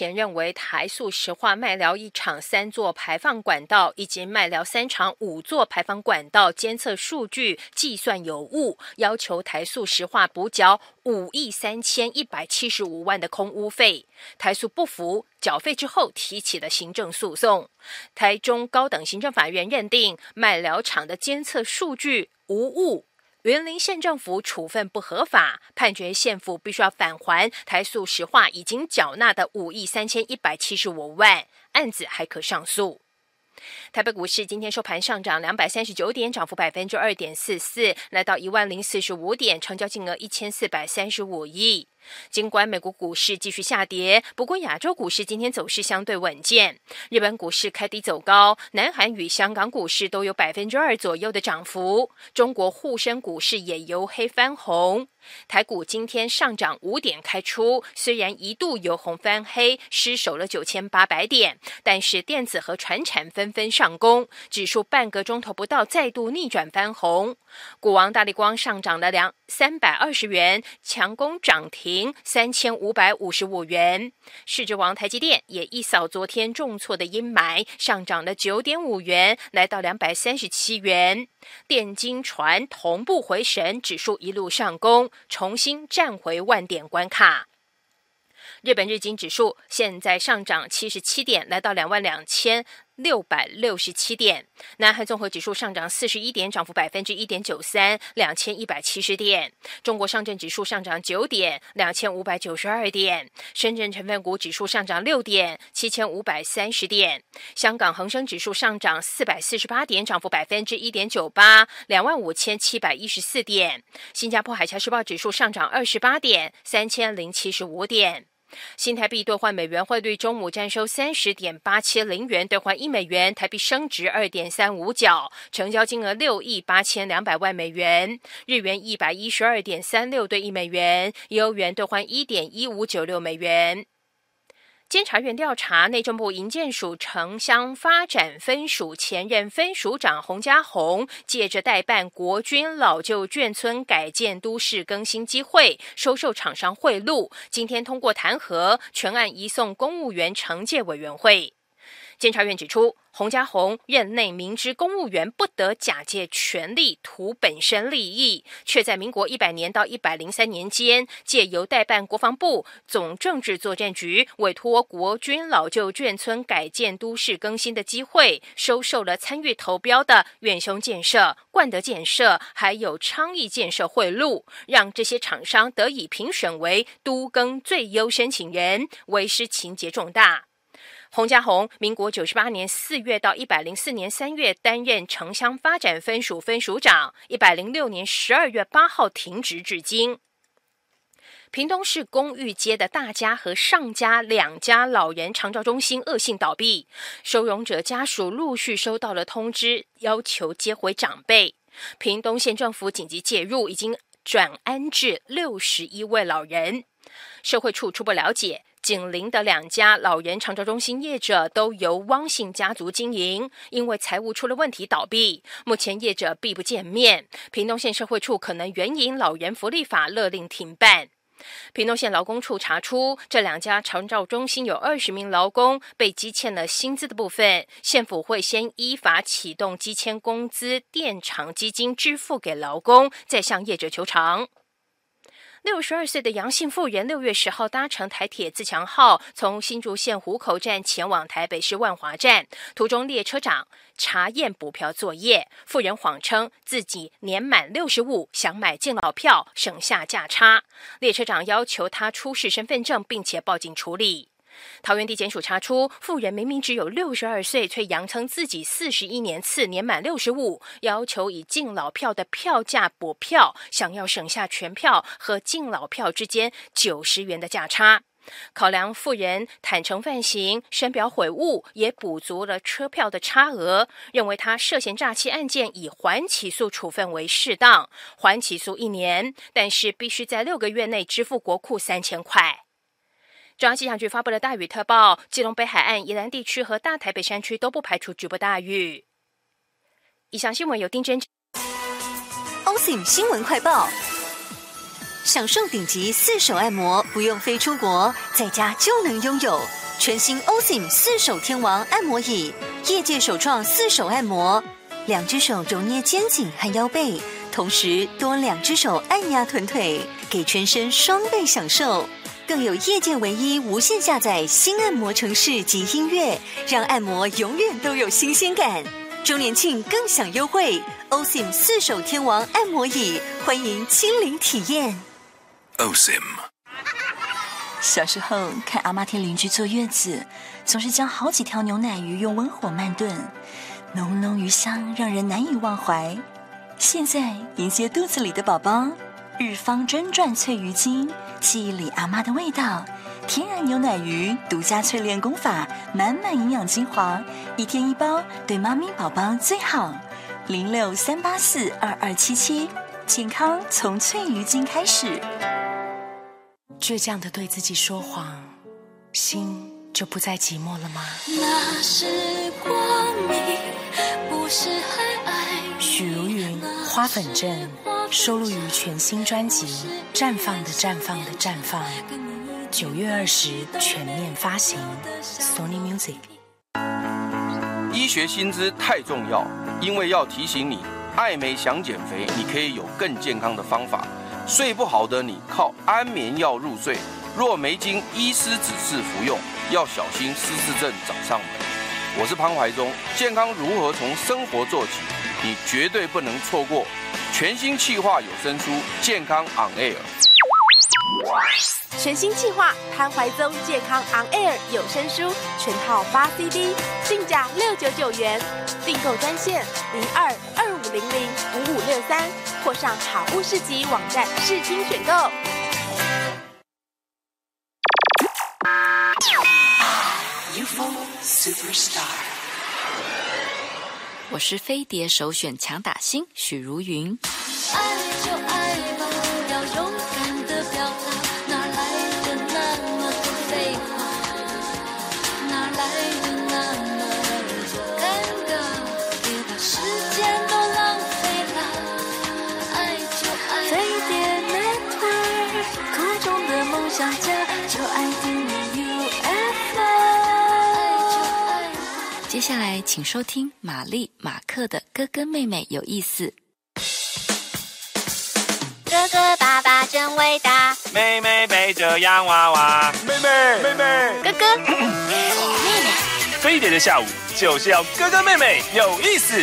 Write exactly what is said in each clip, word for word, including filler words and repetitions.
前认为台塑石化麦寮一厂三座排放管道以及麦寮三厂五座排放管道监测数据计算有误，要求台塑石化补缴五亿三千一百七十五万的空污费。台塑不服，缴费之后提起了行政诉讼。台中高等行政法院认定麦寮厂的监测数据无误，云林县政府处分不合法，判决县府必须要返还台塑石化已经缴纳的五亿三千一百七十五万，案子还可上诉。台北股市今天收盘上涨两百三十九点，涨幅百分之二点四四，来到一万零四十五点，成交金额一千四百三十五亿。尽管美国股市继续下跌，不过亚洲股市今天走势相对稳健。日本股市开低走高，南韩与香港股市都有百分之二左右的涨幅。中国沪深股市也由黑翻红。台股今天上涨五点开出，虽然一度由红翻黑，失守了九千八百点，但是电子和传产纷纷上攻，指数半个钟头不到再度逆转翻红。股王大立光上涨了两三百二十元，强攻涨停三千五百五十五元。市值王台积电也一扫昨天重挫的阴霾，上涨了九点五元，来到两百三十七元。电金传同步回神，指数一路上攻，重新站回万点关卡。日本日经指数现在上涨七十七点，来到两万两千六百六十七点。南韩综合指数上涨四十一点，涨幅百分之一点九三，两千一百七十点。中国上证指数上涨九点，两千五百九十二点。深圳成分股指数上涨六点，七千五百三十点。香港恒生指数上涨四百四十八点，涨幅百分之一点九八，两万五千七百一十四点。新加坡海峡时报指数上涨二十八点，三千零七十五点。新台币兑换美元汇率中午站收三十点八七零元兑换一美元，台币升值二点三五角，成交金额六亿八千两百万美元。日元一百一十二点三六兑一美元，欧元兑换一点一五九六美元。监察院调查内政部营建署城乡发展分署前任分署长洪家宏，借着代办国军老旧眷村改建都市更新机会，收受厂商贿赂，今天通过弹劾，全案移送公务员惩戒委员会。监察院指出，洪家宏任内明知公务员不得假借权力图本身利益，却在民国一百年到一百零三年间，借由代办国防部总政治作战局委托国军老旧眷村改建都市更新的机会，收受了参与投标的远雄建设、冠德建设还有昌邑建设贿赂，让这些厂商得以评选为都更最优申请人，为师情节重大。洪家宏，民国九十八年四月到一百零四年三月担任城乡发展分署分署长，一百零六年十二月八号停职至今。屏东市公寓街的大家和上家两家老人长照中心恶性倒闭，收容者家属陆续收到了通知，要求接回长辈。屏东县政府紧急介入，已经转安置六十一位老人。社会处初步了解，紧邻的两家老人长照中心业者都由汪姓家族经营，因为财务出了问题倒闭，目前业者避不见面。屏东县社会处可能援引老人福利法勒令停办。屏东县劳工处查出，这两家长照中心有二十名劳工被积欠了薪资的部分，县府会先依法启动积欠工资垫偿基金支付给劳工，再向业者求偿。六十二岁的杨姓妇人六月十号搭乘台铁自强号从新竹县湖口站前往台北市万华站，途中列车长查验补票作业，妇人谎称自己年满六十五，想买敬老票省下价差，列车长要求他出示身份证并且报警处理。桃园地检署查出，妇人明明只有六十二岁，却扬称自己四十一年次，年满六十五，要求以敬老票的票价补票，想要省下全票和敬老票之间九十元的价差。考量妇人坦诚犯行，深表悔悟，也补足了车票的差额，认为他涉嫌诈欺案件以缓起诉处分为适当，缓起诉一年，但是必须在六个月内支付国库三千块。中央气象局发布了大雨特报，基隆北海岸、宜兰地区和大台北山区都不排除局部大雨。以上新闻由丁真。 O S I M 新闻快报，享受顶级四手按摩，不用飞出国，在家就能拥有。 全新 O S I M 四手天王按摩椅，业界首创四手按摩，两只手揉捏肩颈和腰背，同时多两只手按压臀腿，给全身双倍享受。更有业界唯一无线下载新按摩程式及音乐，让按摩永远都有新鲜感。周年庆更享优惠 ，O S I M 四手天王按摩椅，欢迎亲临体验。 O S I M。 小时候看阿妈替邻居坐月子，总是将好几条牛奶鱼用温火慢炖，浓浓鱼香让人难以忘怀。现在迎接肚子里的宝宝，日方真传脆鱼精，记忆里阿妈的味道，天然牛奶鱼独家淬炼功法，满满营养精华，一天一包，对妈咪宝宝最好。零六三八四二二七七，健康从脆鱼精开始。 倔强地对自己说谎，心就不再寂寞了吗？ 那时光你不是还爱许茹芸《花粉症》收录于全新专辑《绽放的绽放的绽放》，九月二十全面发行 Sony Music。 医学新知太重要，因为要提醒你，爱美想减肥，你可以有更健康的方法。睡不好的你靠安眠药入睡，若没经医师指示服用，要小心失智症找上门。我是潘怀宗，健康如何从生活做起，你绝对不能错过全新企划有声书《健康 On Air》。 全新企划潘怀宗健康 On Air 有声书全套八 C D， 定价六九九元，订购专线零二二五零零五五六三，或上好物市集网站视听选购。 我是飞碟首选强打星许茹芸。 爱就爱吧，要勇敢的表达，哪来的那么多废话，哪来的那么多尴尬，别把时间都浪费了。爱就爱飞碟 Network， 苦中的梦想家，就爱听 U F O。 接下来请收听玛丽马克的哥哥妹妹有意思。 哥哥爸爸真伟大， 妹妹背着洋娃娃， 妹妹妹妹哥哥妹妹，飞碟的下午就是要哥哥妹妹有意思。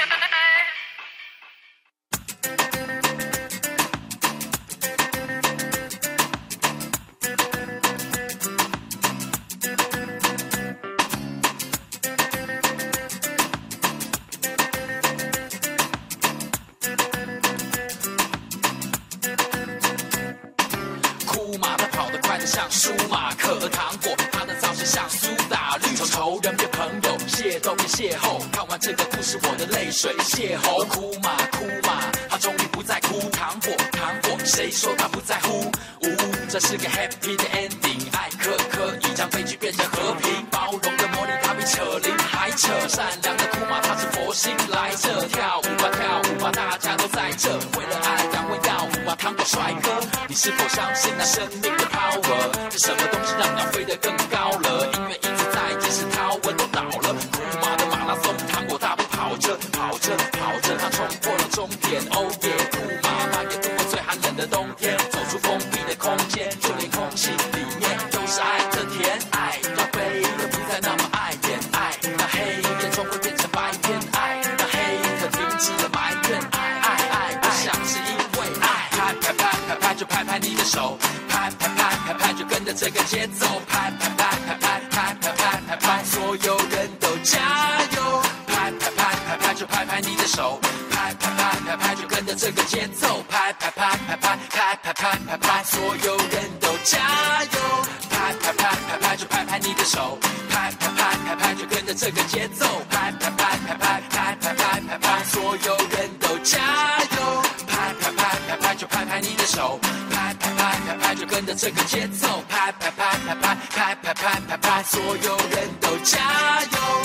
像舒马克和糖果，他的造型像苏打绿，从仇人变朋友，邂逅变邂逅。看完这个故事，我的泪水邂逅。哭嘛哭嘛，他终于不再哭。糖果糖果，谁说他不在乎？呜，这是个 happy 的 ending， 爱可可以将悲剧变成和平。包容的魔力，他比扯铃还扯。善良的哭嘛，他是佛心来着。跳舞吧跳舞吧，大家都在这，为了爱敢为要舞啊，糖果帅哥，你是否相信那生命的 power？是什么东西让鸟飞得更高了？音乐一直在，即使涛文都倒了。库马的马拉松，糖果大步跑着跑着跑着，他冲破了终点。哦耶，库马慢也度过最寒冷的冬天，走出封闭的空间，就连空气里面都是爱的甜。爱让悲的不再那么碍眼，爱让黑夜终会变成白天，爱让黑客停止了埋怨。爱爱爱，我想是因为爱。拍拍拍拍拍，就拍拍你的手。拍拍拍拍拍，就跟着这个节奏，拍拍拍拍拍拍拍拍拍拍，所有人都加油！拍拍拍拍拍，就拍拍你的手，拍拍拍拍拍，就跟着这个节奏，拍拍拍拍拍拍拍拍拍拍，所有人都加油！拍拍拍拍拍，就拍拍你的手，拍拍拍拍拍，就跟着这个节奏，拍拍拍拍拍拍拍拍拍拍，所有人都加油！拍拍拍拍拍，就拍拍你的手，拍拍拍拍拍，就跟着这个节奏，拍拍拍拍拍拍拍拍拍拍，所有人都加油！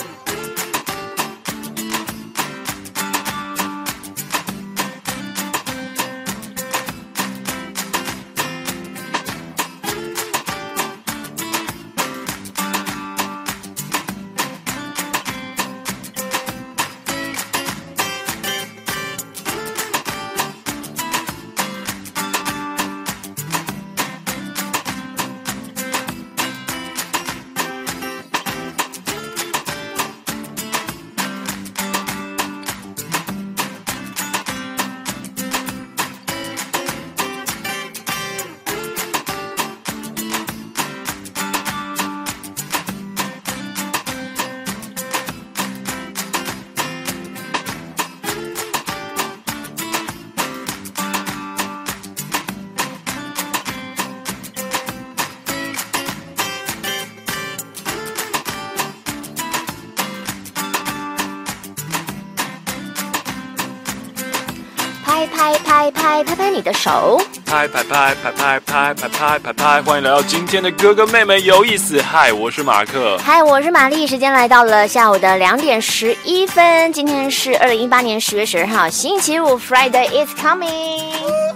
拍拍拍拍拍拍你的手， 拍拍拍拍拍拍拍拍拍拍，欢迎来到今天的哥哥妹妹有意思。嗨，我是马克。 嗨，我是玛丽。时间来到了下午的两点十一分，今天是二零一八年十月十二号，星期五 ，Friday is coming。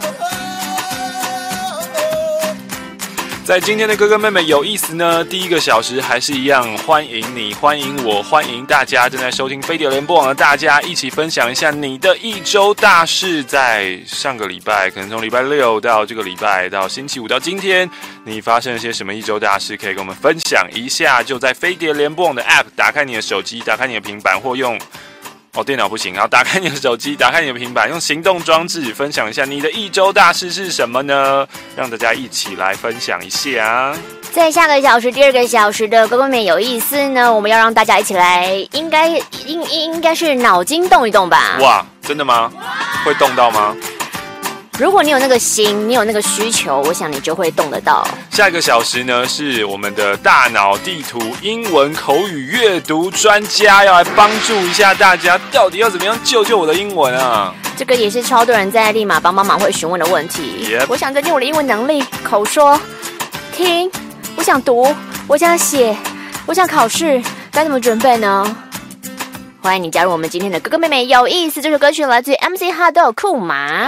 在今天的哥哥妹妹有意思呢，第一个小时还是一样，欢迎你，欢迎我，欢迎大家正在收听飞碟联播网的大家，一起分享一下你的一周大事。在上个礼拜，可能从礼拜六到这个礼拜，到星期五到今天，你发生了些什么一周大事，可以跟我们分享一下。就在飞碟联播网的 App， 打开你的手机，打开你的平板，或用哦，电脑不行，然后打开你的手机，打开你的平板，用行动装置分享一下你的一周大事是什么呢？让大家一起来分享一下。 在下个小时，第二个小时的哥哥妹有意思呢，我们要让大家一起来，应该应应该是脑筋动一动吧？ 哇，真的吗？会动到吗？ 如果你有那个心，你有那个需求，我想你就会动得到。 下一个小时呢，是我们的大脑地图英文口语阅读专家要来帮助一下大家，到底要怎么样救救我的英文啊？ 这个也是超多人在立马帮帮忙会询问的问题。 Yep. 我想增进我的英文能力，口说、听，我想读，我想写，我想考试，该怎么准备呢？欢迎你加入我们今天的哥哥妹妹有意思。这首歌曲来自于 M C Hado 库马。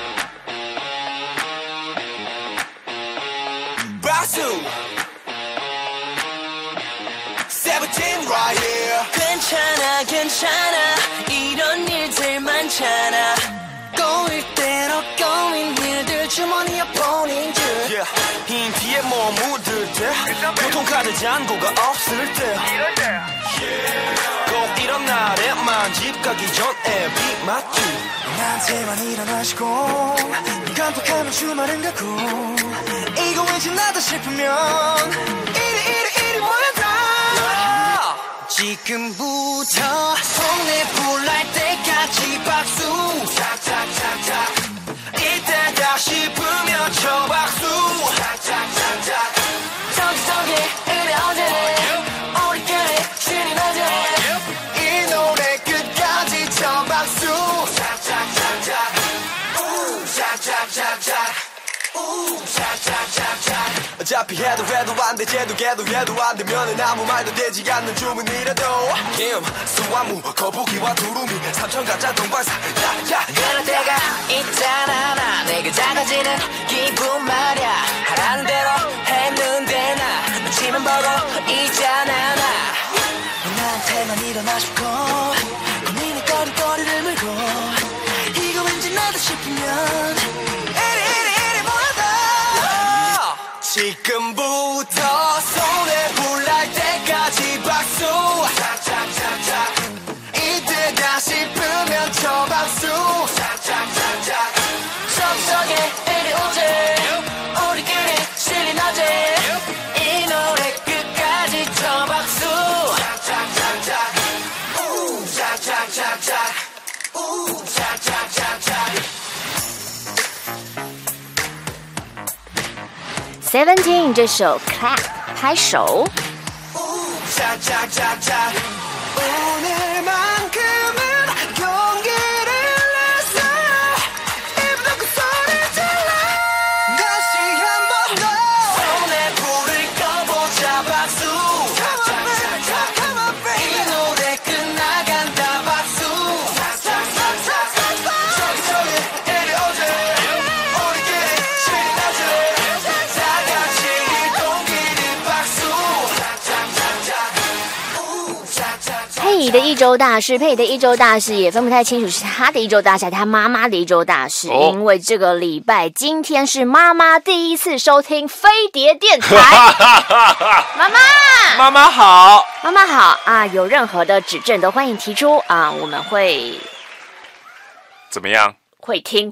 Right here. 괜찮아 괜찮아 이런 일들 많잖아 꼬일 대로 꼬인 일들 주머니에 보낸 줄 yeah. 흰 티에 뭐 묻을 때 교통카드 잔고가 없을 때 yeah. 꼭 이런 날에만 집 가기 전에 비 맞추 나한테만 일어나시고 깜빡하면 주말은 가고 이거 왠지 나다 싶으면 이리 이리 이리 모여다 지금부터 손에 불날 때까지 박수 착착착착 이때다 싶으면 저 박수 착착착착 저기 저기 이래 어제네 우리끼리 신이 나네 이 노래 끝까지 저 박수 착착착착 우 착착착착 우 착착착착 어차피 해도 해도 안 돼 쟤도 걔도 해도 안 되면은 아무 말도 되지 않는 주문이라도 김, 수화무, 거북이와 두루미 삼천 가짜 동방사 야야 그럴 때가 있잖아 나 내가 작아지는 기분 말야 하라는 대로 했는데 나 눈치만 보고 있잖아 나 나한테만 일어나 싶고 고민이 거리거리를 물고 이거 왠지 나다 싶으면 지금부터 손에 불날 때까지 박수 착착착착 이때다 싶으면 저 박수 착착착착 저기 이리 오지 우리끼리 신이 나지 이 노래 끝까지 저 박수 착착착착 우 착착착착 우 착착착착 Seventeen 这首 Clap 拍手。 오늘만큼은 용기를 냈어 입도 그 소리 질러 다시 한 번 더 손에 불을 꺼보자 박수 Come on baby 이 노래 끝나간다 박수 저기 저기 이리 오지 우리끼리 신이 나지 다 같이 이 동기리 박수 佩的一周大事，佩的一周大事也分不太清楚是他的一周大事，还是他妈妈的一周大事。哦、因为这个礼拜今天是妈妈第一次收听飞碟电台。妈妈， 妈妈好， 妈妈好啊！有任何的指正都欢迎提出啊，我们会怎么样？ 会听。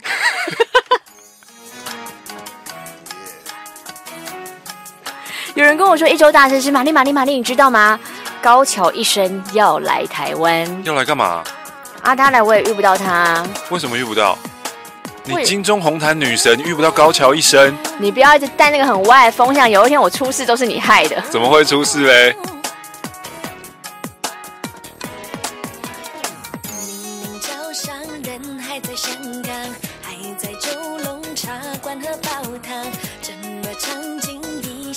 有人跟我说一周大事是玛丽玛丽玛丽，你知道吗？高桥一生要来台湾， 要来干嘛？ 啊，他来我也遇不到他。为什么遇不到？你金钟红毯女神遇不到高桥一生？ 你不要一直带那个很歪的风向，有一天我出事都是你害的。 怎么会出事嘞？明明早上人还在香港，还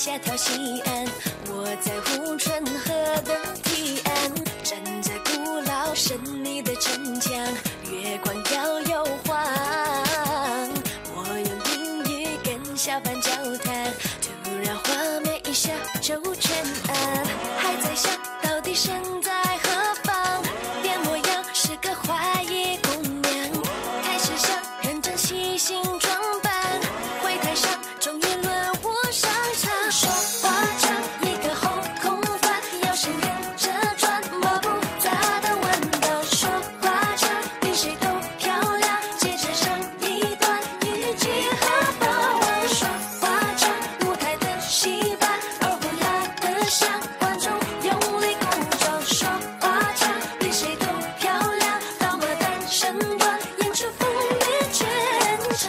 下条西岸，我在护城河的堤岸，站在古老神秘的城墙，月光摇又晃。我用英语跟小贩交谈，突然画面一下就全暗，还在想到底身在何方，变模样是个怀疑姑娘，开始想认真细心装扮，会台上终于轮我上场，说话唱一个后空翻，要是连着转摸不杂的弯道，说话唱比谁都漂亮，接着上一段语句和把玩，说话唱舞台的戏班，而不拉的像观众用力鼓掌，说话唱比谁都漂亮，到了单身段演出风靡全场。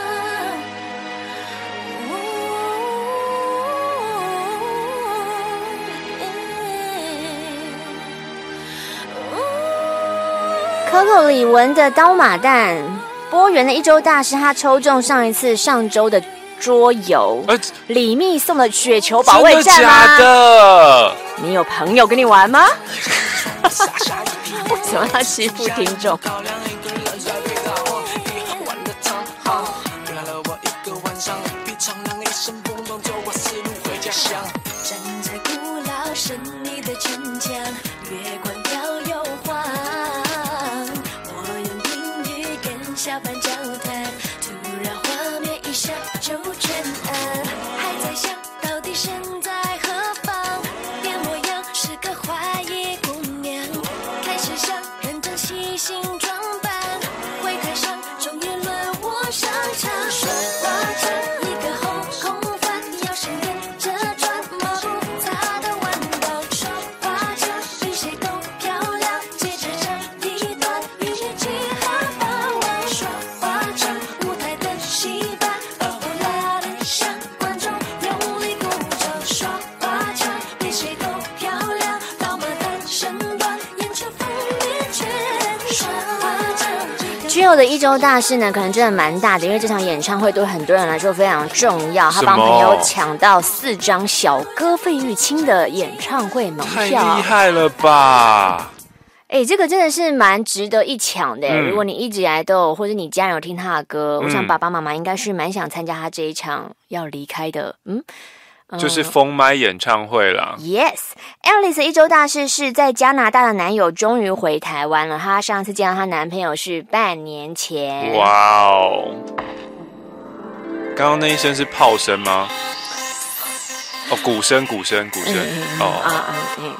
Coco 李玟的刀马旦，播源的一周大师，他抽中上一次上周的桌游， 呃李密送的雪球保卫战吗？ 真的假的？ 你有朋友跟你玩吗？为什么要欺负听众？ 站在古老神秘的城墙，月光摇又晃。我用英语跟小贩交谈，突然画面一下就全暗，还在想到底身在何方，变模样是个怀疑姑娘，开始想认真细心装扮，会台上终于轮我上场，说话唱一个后空翻，要是连着转摸不杂的弯道，说话唱比谁都漂亮，接着唱一段语句和把玩，说话唱舞台的戏班，而不拉的像观众用力鼓掌，说话唱比谁都漂亮，到了单身段演出风靡全场。 只有的一周大事呢，可能真的蛮大的，因为这场演唱会对很多人来说非常重要。他帮朋友抢到四张小哥费玉清的演唱会门太票， 厉害了吧！ 哎，这个真的是蛮值得一抢的。 嗯如果你一直以来都有，或者你家人有听他的歌， 嗯我想爸爸妈妈应该是蛮想参加他这一场要离开的。嗯。 就是封麦演唱会啦。 Yes，Alice 一周大事是在加拿大的男友终于回台湾了。她上次见到她男朋友是半年前。 哇哦！刚刚那一声是炮声吗？哦，鼓声，鼓声，鼓声。 嗯嗯嗯哦啊啊嗯。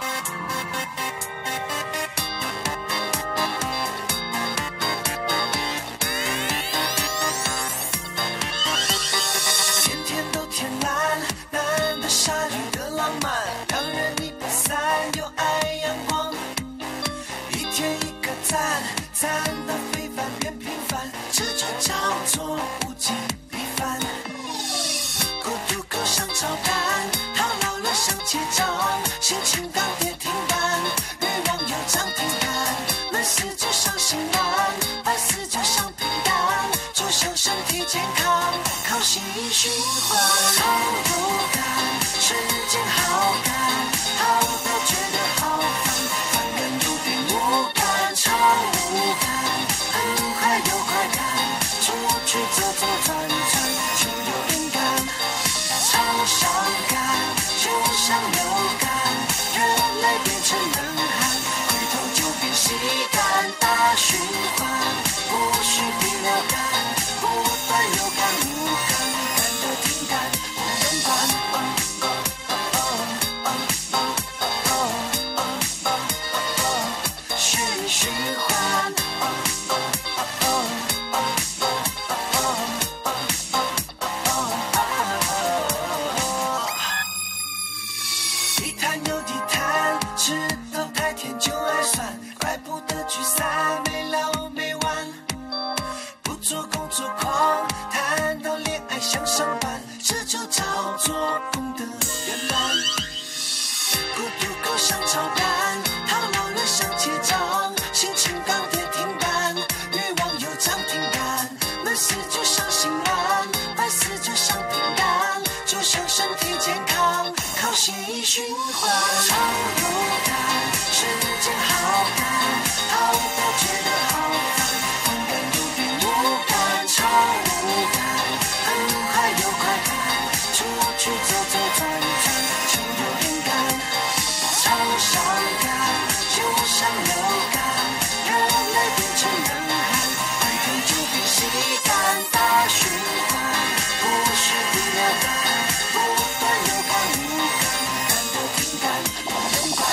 天天都天蓝，蓝的下雨的浪漫，两人一把伞，有爱阳光，一天一个赞，赞的非凡变平凡，这就叫做物极必反。孤独狗想找伴，他老了想结账，心情当跌停板，月亮有涨停板，闷死就像心软，烦死就像平淡，就像身体健康，靠心循环。好有感，时间好赶，好到觉得好烦，烦人有点无感，超无感，很快有快感，出去走走转转就有灵感，超伤感，就像流感，原来变成冷汗，回头就变习惯，大循环，不需第六感，不断有感无感，感的挺感，无人管。循循环。地毯有地毯，石头太做转转，就有灵感，超伤感，就像流感，热泪变成冷汗，回头就变习惯，大循环，不是不了感，不断有感无感，感到平淡，不用管。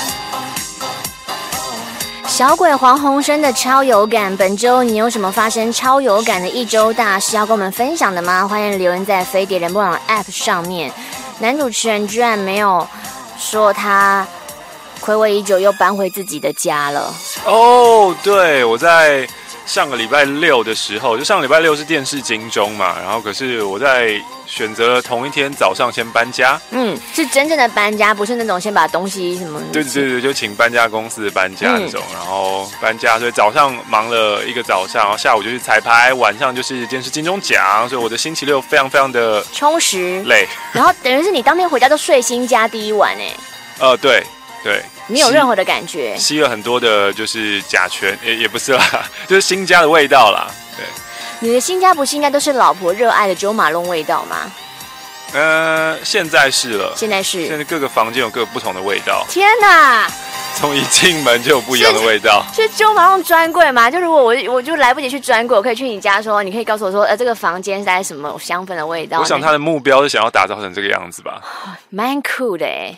小鬼黄鸿升的超有感，本周你有什么发生超有感的一周大事要跟我们分享的吗？欢迎留言在飞碟联播网 App 上面。男主持人居然没有说他睽违已久又搬回自己的家了。 哦，对，我在上个礼拜六的时候，就上个礼拜六是电视金钟嘛，然后可是我在选择了同一天早上先搬家。嗯， 是真正的搬家，不是那种先把东西什么。 对对对，就请搬家公司搬家那种，嗯、然后搬家，所以早上忙了一个早上，然后下午就去彩排，晚上就是电视金钟奖，所以我的星期六非常非常的充实累。 然后等于是你当天回家都睡新家第一晚哎。 呃，对对。 没有任何的感觉， 吸了很多的，就是甲醛，也也不是啦，就是新家的味道啦。对， 你的新家不是应该都是老婆热爱的九马龙味道吗？ 呃，现在是了， 现在是， 现在各个房间有各个不同的味道。 天哪！ 从一进门就有不一样的味道。 是九马龙专柜吗？就如果我我就来不及去专柜，我可以去你家说，你可以告诉我说，呃，这个房间是在什么香氛的味道？ 我想他的目标是想要打造成这个样子吧。 蛮酷的哎。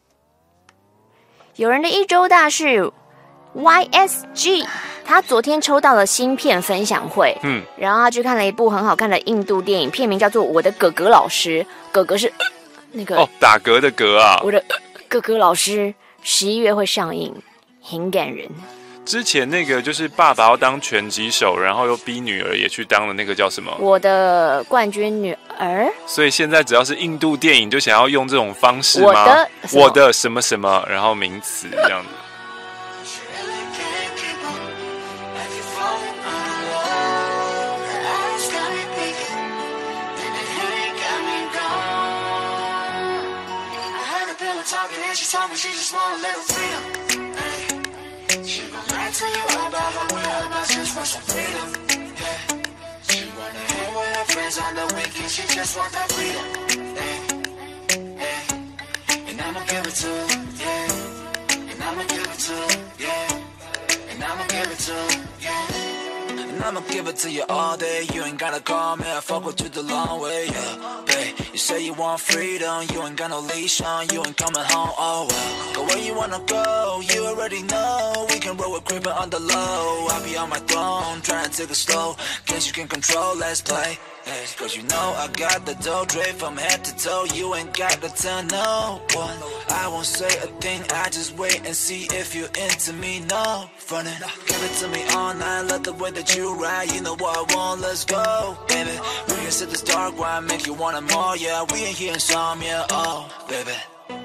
有人的一周大事 Y S G， 他昨天抽到了芯片分享会，嗯，然后他去看了一部很好看的印度电影，片名叫做《我的哥哥老师》，哥哥是、呃、那个哦打嗝的嗝啊， 我的、呃、哥哥老师，十一月会上映，很感人。 之前那个就是爸爸要当拳击手，然后又逼女儿也去当了那个叫什么？ 我的冠军女儿。 所以现在只要是印度电影，就想要用这种方式吗？ 我的我的什么什么，然后名词这样子。 She gon' lie to you about her whereabouts just for some freedom. Yeah. She wanna hang with her friends on the weekend. She just want that freedom. Hey, hey. And I'ma give it to her. Yeah. And I'ma give it to her. Yeah. And I'ma give it to her. Yeah. And I'ma give it to you all day. You ain't gotta call me. I fuck with you the long way. Yeah, babe. You say you want freedom. You ain't got no leash on. You ain't coming home. Oh well. Go where you wanna go. You already know. We can roll with creeping on the low. I'll be on my throne. Trying to take it slow. Guess you can control. Let's play. Hey, cause you know I got the dough draped from head to toe. You ain't got to tell no one. I won't say a thing. I just wait and see if you're into me. No frontin'. Give it to me all night. Love the way that you ride. You know what I want. Let's go, baby. We can sit this dark grind. Make you want it more. Yeah, we ain't here insomnia. Oh, baby.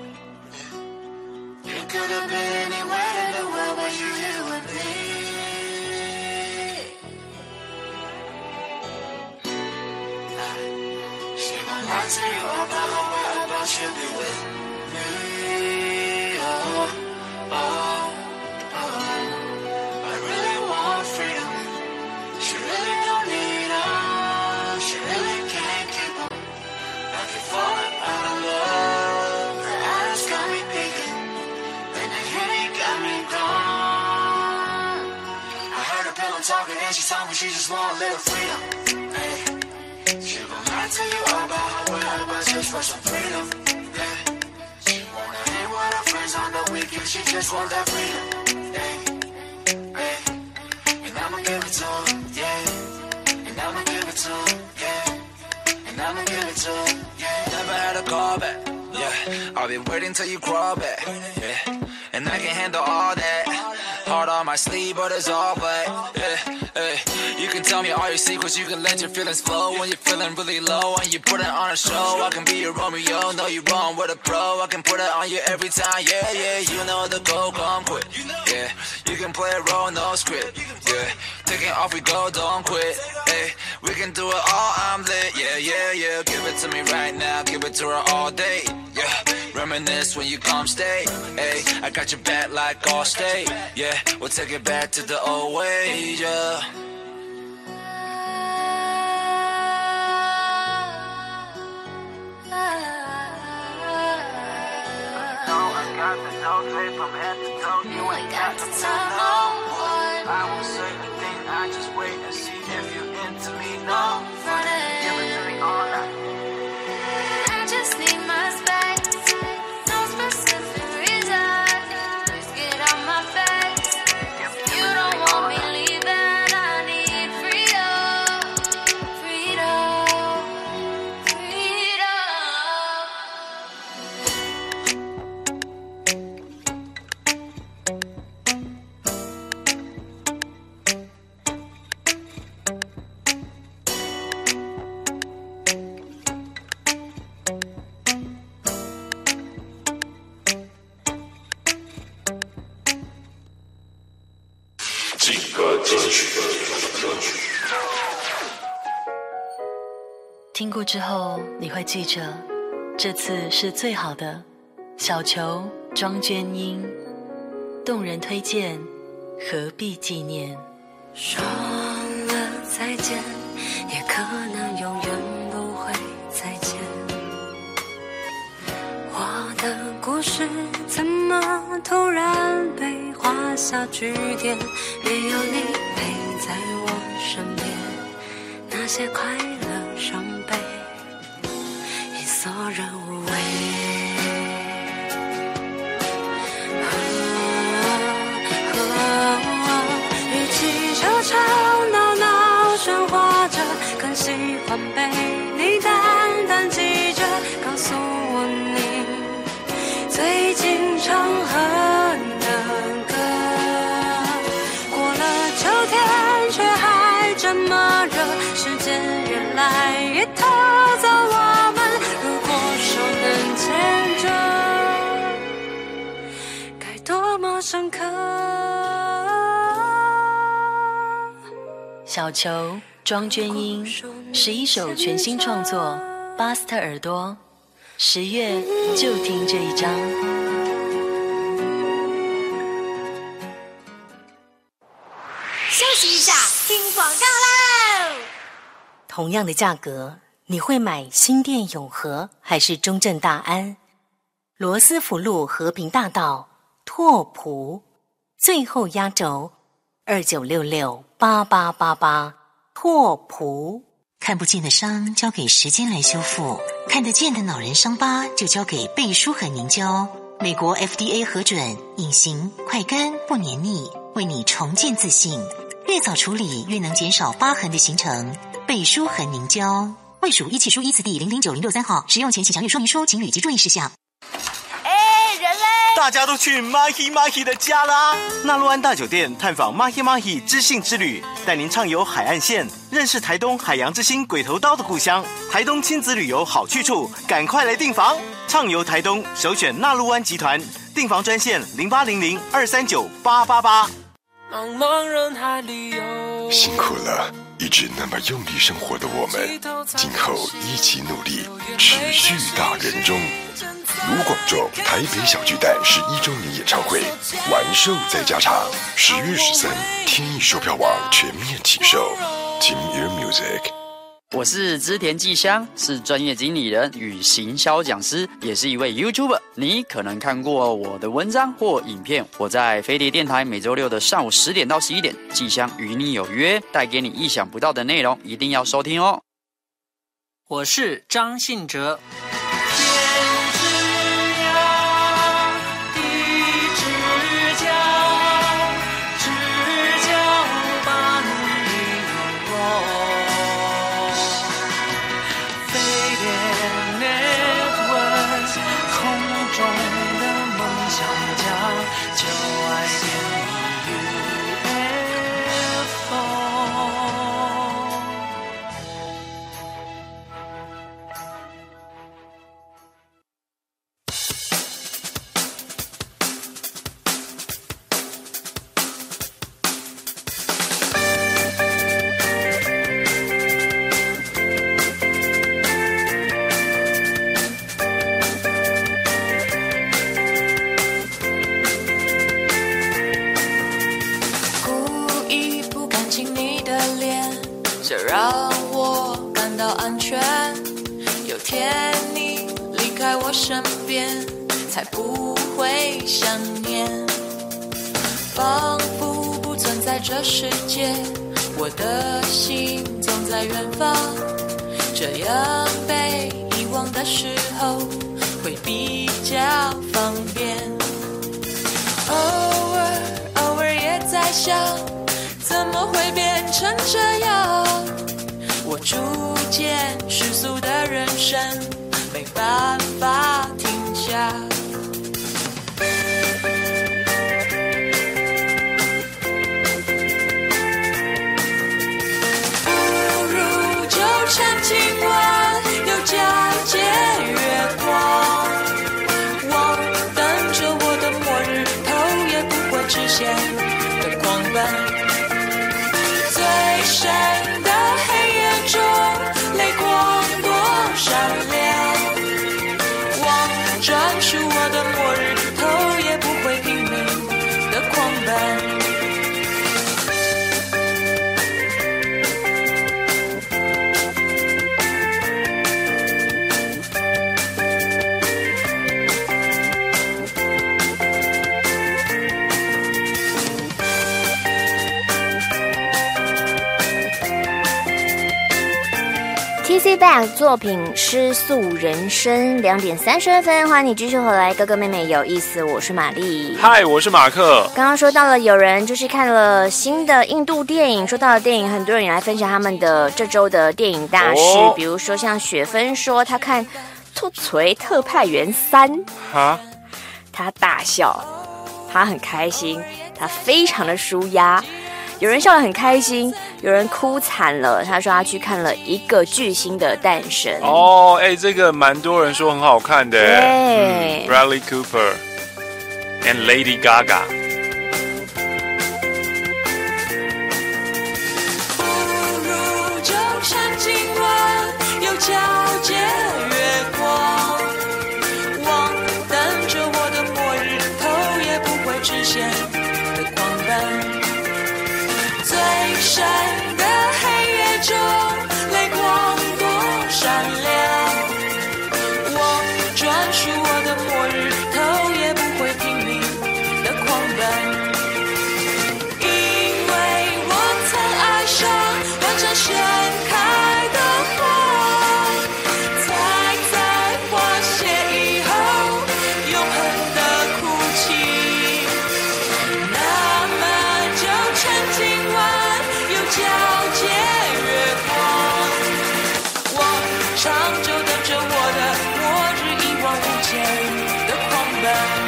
You could have been anywhere in the world but you here with me. She gon' lie to you about her whereabouts. She'll be with me. Oh, oh, oh. I really want freedom. She really don't need her. She really can't keep up. I keep falling out of love. Her eyes got me peeking. Then the Henny got me gone. I heard her pillow talking and she told me she just want a little freedom. Hey. She gon' lie to you about her whereabouts just for some freedom. Yeah. She wanna hang with her friends on the weekend. She just want that freedom. Yeah. Yeah. And I'ma give it to her. Yeah. And I'ma give it to her. Yeah. And I'ma give it to her. Yeah. Never had a call back. Yeah. I'll be waiting till you crawl back. Yeah. And I can handle all that. Heart on my sleeve, but it's all black. Yeah. Hey, you can tell me all your secrets, you can let your feelings flow when you're feeling really low and you put it on a show. I can be your Romeo, know you wrong with a pro. I can put it on you every time, yeah, yeah. You know the goal, come quick, yeah. You can play a role, no script, yeah. Taking off, we go, don't quit, hey. We can do it all, I'm lit, yeah, yeah, yeah. Give it to me right now, give it to her all day, yeah. Reminisce when you come stay, hey. I got your back like Allstate, yeah. We'll take it back to the old ways, yeah. 懒得斗嘴 from head to toe， 因为 got to know。I will say a thing, I just wait and see if you into me. No, give it to me all night.I just need my space, no specific reason. Just get out my face. You don't want me leaving. I need freedom, freedom, freedom. 听过之后，你会记着，这次是最好的。小球庄娟英，动人推荐，何必纪念？ 说了再见，也可能永远不会再见。我的故事怎么突然被画下句点？没有你陪在我身边，那些快乐伤悲已索然无味。与其吵吵闹闹喧哗着，更喜欢被你淡淡记着，告诉我你最近常哼的歌。过了秋天却还这么热，时间越来越偷走我们，如果手能牵着，该多么深刻。 小球庄娟英十一首全新创作，巴斯特耳朵，十月就听这一张。 休息一下，听广告喽。 同样的价格，你会买新店永和还是中正大安？罗斯福路和平大道拓扑，最后压轴二九六六八八八八拓扑。 看不见的伤交给时间来修复，看得见的恼人伤疤就交给倍舒痕凝胶。美国 F D A 核准，隐形、快干、不黏腻，为你重建自信。越早处理，越能减少疤痕的形成。倍舒痕凝胶，卫署一期书一字第零零九零六三号。使用前请详阅说明书，请履及注意事项。 哎，人嘞！ 大家都去 Mahi Mahi 的家啦！纳洛安大酒店探访 Mahi Mahi 知性之旅，带您畅游海岸线，认识台东海洋之星鬼头刀的故乡。台东亲子旅游好去处，赶快来订房！畅游台东，首选纳洛安集团，订房专线零八零零二三九八八八。 茫茫人海里有辛苦了，一直那么用力生活的我们，今后一起努力，持续大人中。卢广仲台北小巨蛋十一周年演唱会，完售再加场，十月十三，听艺售票网全面起售，听 Your Music。 我是织田纪香，是专业经理人与行销讲师，也是一位 YouTuber。你可能看过我的文章或影片。我在飞碟电台每周六的上午十点到十一点，纪香与你有约，带给你意想不到的内容，一定要收听哦。 我是张信哲。 让我感到安全，有天你离开我身边，才不会想念，仿佛不存在这世界，我的心总在远方，这样被遗忘的时候会比较方便。偶尔偶尔也在想，怎么会变成这样，我逐渐世俗的人生没办法停下。不如就趁今晚有皎洁月光，望等着我的末日头也不会实现的狂奔。最深的黑夜中，泪光多闪亮，望专属我的末日头也不会拼命的狂奔。 T C Back 作品《失速人生》两点三十二分，欢迎你继续回来，哥哥妹妹有意思，我是玛丽。 嗨，我是马克。 刚刚说到了有人就是看了新的印度电影，说到了电影，很多人也来分享他们的这周的电影大事，哦、比如说像雪芬说他看《突锤特派员三》，哈，他大笑，他很开心，他非常的舒压。有人笑得很开心，有人哭惨了。他说他去看了一个巨星的诞生。 哦，哎，这个蛮多人说很好看的。 对、 嗯、，Bradley Cooper and Lady Gaga。 不如就趁今晚有皎洁月光，望等着我的末日头也不会实现的狂奔。最深的黑夜中，泪光多闪亮，我专属我的末日头也不会拼命的狂奔，因为我曾爱上完全盛开的花，才在花谢以后永恒的哭泣，那么就趁今皎洁月光，我长久等着我的末日一往无前的狂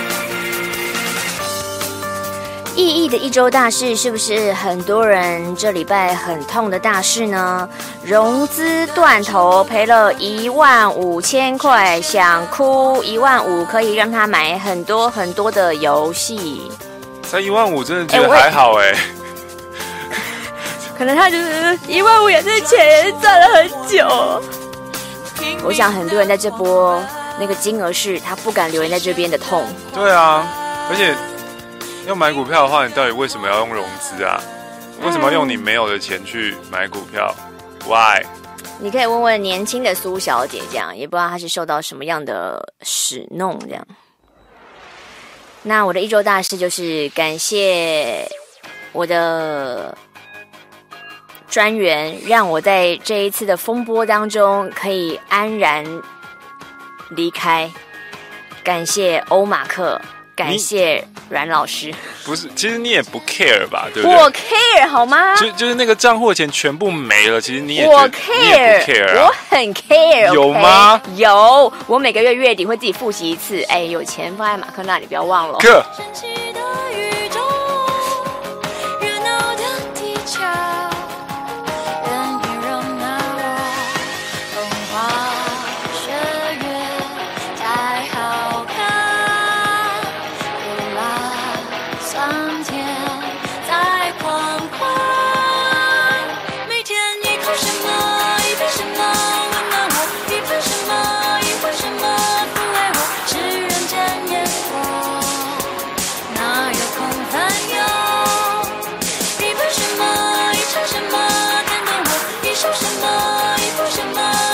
奔。 意义的一周大事是不是很多人这礼拜很痛的大事呢？融资断头，赔了一万五千块，想哭，一万五可以让他买很多很多的游戏。 才一万五真的觉得还好哎、欸。 可能他就是一万五，也是钱也是赚了很久。我想很多人在这波那个金额是他不敢留言在这边的痛。 对啊，而且要买股票的话，你到底为什么要用融资啊？为什么要用你没有的钱去买股票 ？Why？ 你可以问问年轻的苏小姐，这样也不知道她是受到什么样的使弄这样。那我的一周大事就是感谢我的专员，让我在这一次的风波当中可以安然离开。感谢欧马克，感谢阮老师。 不是，其实你也不 care 吧，对不对？ 我 care 好吗？ 就就是那个账户的钱全部没了，其实你也我 care， 你也不 care 啊， 我很 care， 有吗？ Okay? 有，我每个月月底会自己复习一次。哎，有钱放在马克那里，不要忘了。 哥。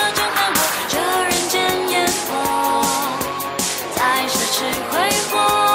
是挥霍。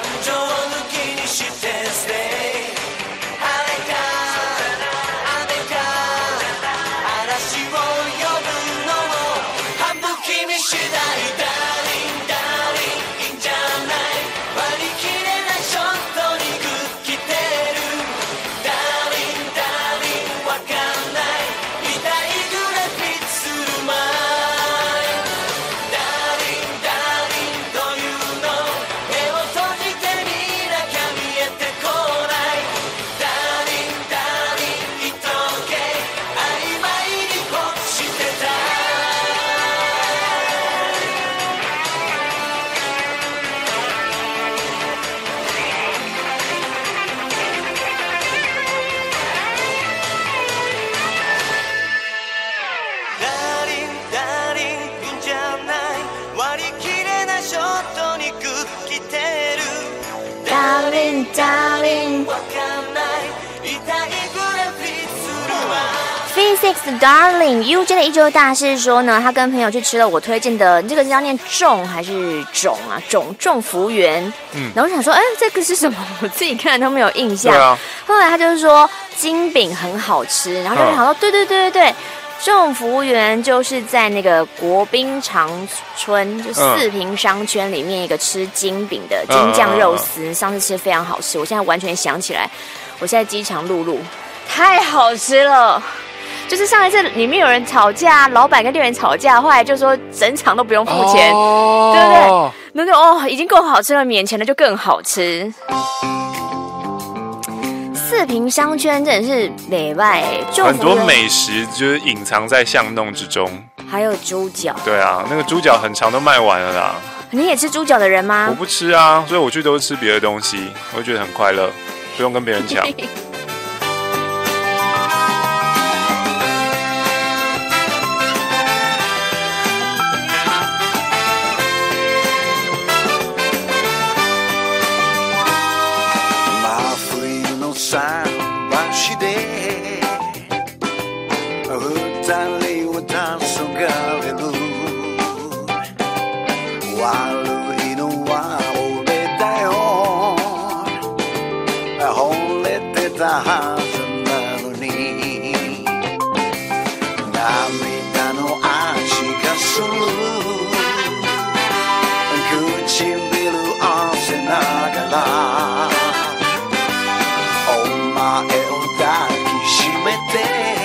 Darling Darling。V six Darling U J 的一周大事说呢，他跟朋友去吃了我推荐的这个是要念众还是种啊？种众服务员。嗯，然后我想说，哎，这个是什么？我自己看都没有印象。对啊。后来他就是说金饼很好吃，然后就想说，对对对对对。众服务员就是在那个国宾长春，就四平商圈里面一个吃金饼的金酱肉丝，嗯、上次吃非常好吃，我现在完全想起来，我现在饥肠辘辘，太好吃了。就是上一次里面有人吵架，老板跟店员吵架，后来就说整场都不用付钱，哦、对不对？那就哦，已经够好吃了，免钱的就更好吃。四平商圈真的是美外， 很多美食就是隐藏在巷弄之中， 还有猪脚。 对啊，那个猪脚很长都卖完了啦。 你也吃猪脚的人吗？ 我不吃啊，所以我去都是吃别的东西，我会觉得很快乐，不用跟别人抢。 桟橋で二人は黄昏れる悪いのは俺だよ惚れてたはずなのに涙の味がする唇合わせながら前を抱きしめて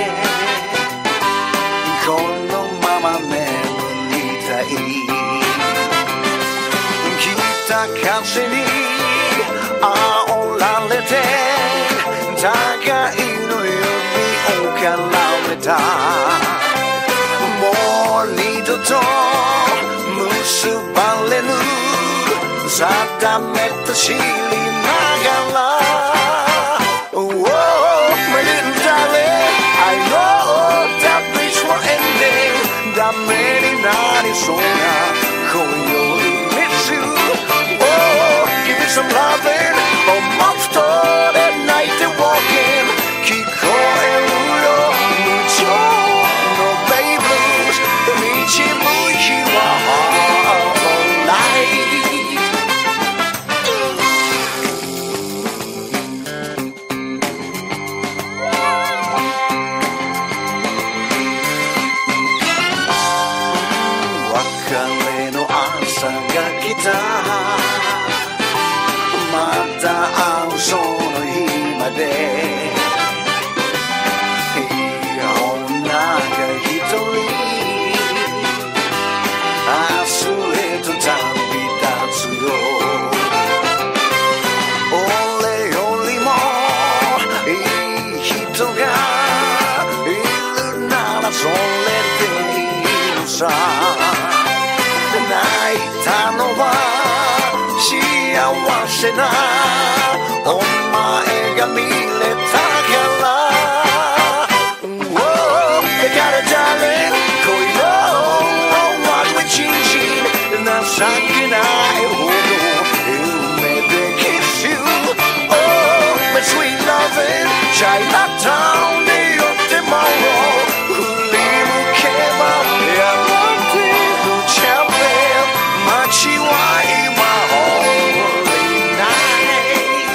このまま眠りたい北風に煽られて互いの指を絡めたもう二度と結ばれぬ定めた知りながらOh, my little darling, I know that this will end it. ダメになりそうな今宵 Miss you. Oh, give me some loving. 思う人で泣いて walking. 聞こえるよ無情の baby blues. 導く日は all night.また会うその日までいい女が一人明日へと旅立つよ俺よりもいい人がいるならそれでいいのさ泣いたのは幸せなお前が見れたから Oh, I got a darling 恋の終わりチンチン情けないほど夢で Kiss you Oh, my sweet loving チャイナタウンで寄っても振り向けばやってるチャンピ街は今 Holy night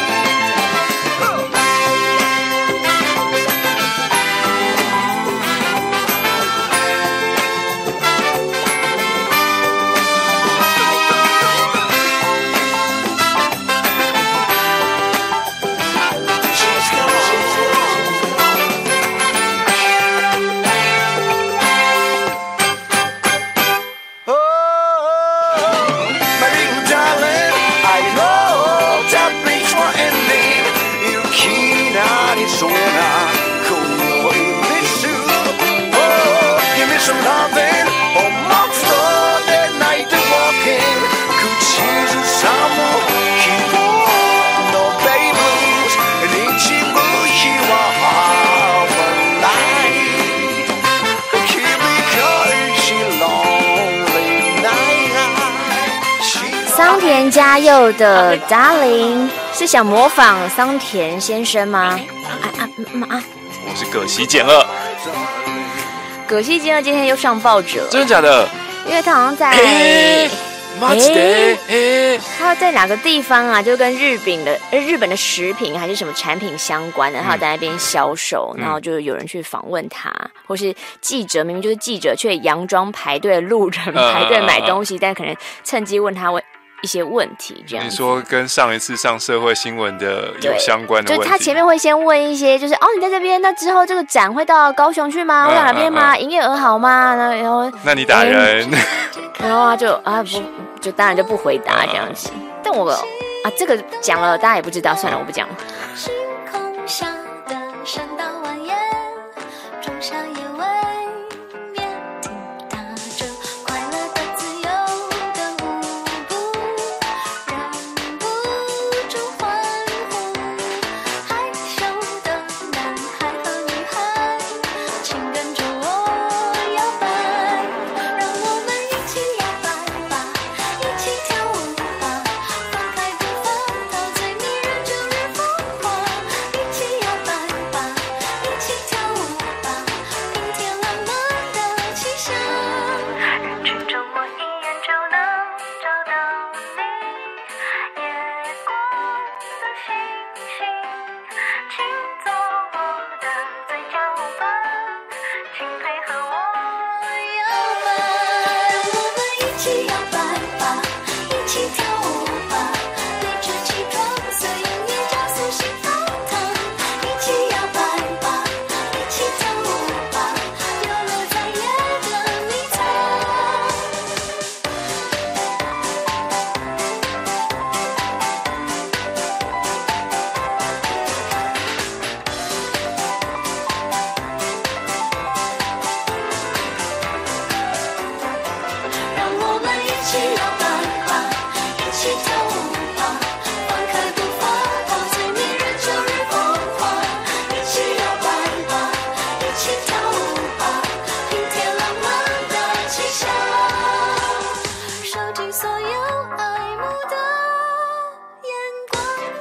そうな今宵 Miss you Oh, give me some loving 思う人で泣いて walking 口ずさむ希望の baby blues 導く日は Harbor Light 君恋し lonely night 桑田佳祐的 Darling 是想模仿桑田先生吗？啊啊啊啊！ 我是葛西健二。 葛西健二今天又上报纸了， 真的假的？ 因为他好像在。 欸马吉德，哎， 他在哪个地方啊？就跟日本的呃日本的食品还是什么产品相关的，他在那边销售， 嗯、 然后就有人去访问他，或是记者明明就是记者，却佯装排队的路人排队买东西，嗯、但可能趁机问他问一些问题，这样。 你说跟上一次上社会新闻的有相关的问题？ 就他前面会先问一些，就是哦，你在这边，那之后这个展会到高雄去吗？会到哪边吗？营、嗯嗯嗯、业额好吗？然后那你打人。 嗯然后他就啊不，就当然就不回答这样子。但我啊这个讲了，大家也不知道，算了，我不讲了。 星空下的山道蜿蜒，仲夏夜未眠，听打着快乐的、自由的舞步，忍不住欢呼。害羞的男孩和女孩，请跟着我摇摆，让我们一起摇摆吧，一起跳舞吧，放开步伐，到最迷人旧日风华，一起摇摆吧，一起跳舞吧，平添浪漫的气象。人群中我一眼就能找到你，夜光的星星，请做我的最佳舞伴，请配合我摇摆，让我们一起摇摆吧，一起跳舞吧，理直气壮，随音乐加速心跳跳，一起摇摆吧，一起跳舞吧，流落在夜的迷藏。让我们一起摇摆吧，一起跳舞吧，放开步伐，到最迷人旧日风华，一起摇摆吧，一起跳舞吧，平添浪漫的气象，收集所有爱慕的眼光。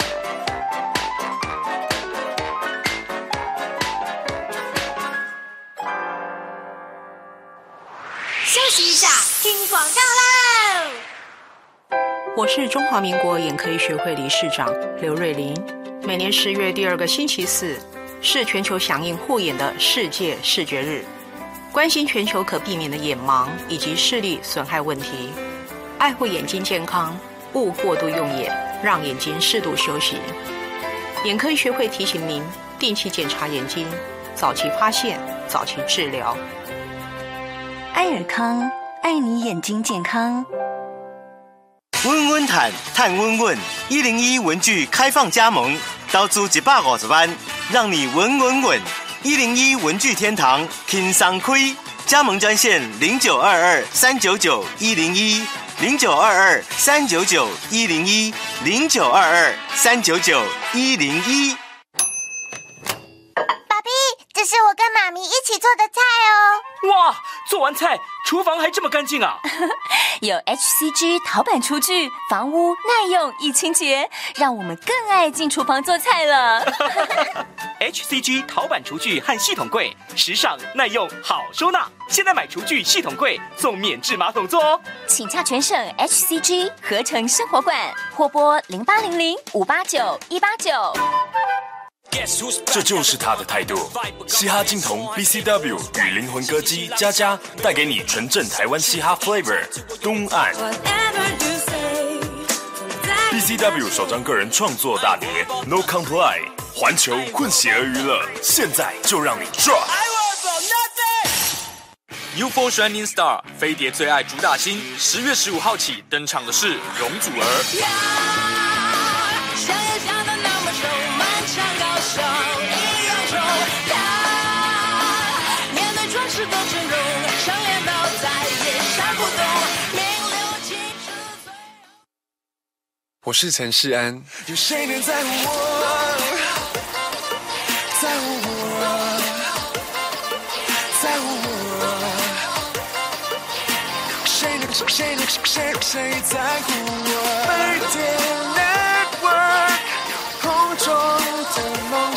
休息一下，听广告喽！ 我是中华民国眼科医学会理事长刘瑞玲。每年十月第二个星期四是全球响应护眼的世界视觉日，关心全球可避免的眼盲以及视力损害问题，爱护眼睛健康，勿过度用眼，让眼睛适度休息。眼科医学会提醒您定期检查眼睛，早期发现，早期治疗。 爱尔康，爱你眼睛健康。 温温毯，碳温温，一零一文具开放加盟，刀租一百五十万，让你稳稳稳。一零一文具天堂，轻松开。加盟专线零九二二三九九一零一零九二二三九九一零一零九二二三九九一零一。 爸比，这是我跟妈咪一起做的菜哦。 哇，做完菜，厨房还这么干净啊！ 有 H C G 陶板厨具，房屋耐用易清洁，让我们更爱进厨房做菜了。 H C G 陶板厨具和系统柜，时尚耐用好收纳。现在买厨具系统柜送免治马桶座哦。 请洽全省 H C G 合成生活馆，或拨零八零零五八九一八九。 这就是他的态度。嘻哈金童 B C W 与灵魂歌姬佳佳带给你纯正台湾嘻哈 flavor。东岸 B C W 首张个人创作大碟 No Comply， 环球混血儿娱乐，现在就让你 drop。 U F O Shining Star 飞碟最爱主打星，十月十五号起登场的是容祖儿。 我是陈世安。 有谁能在乎我？在乎我？在乎我？谁能谁能谁谁在乎我？飞碟 Network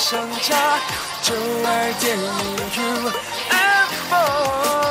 相差，就爱点 U F O。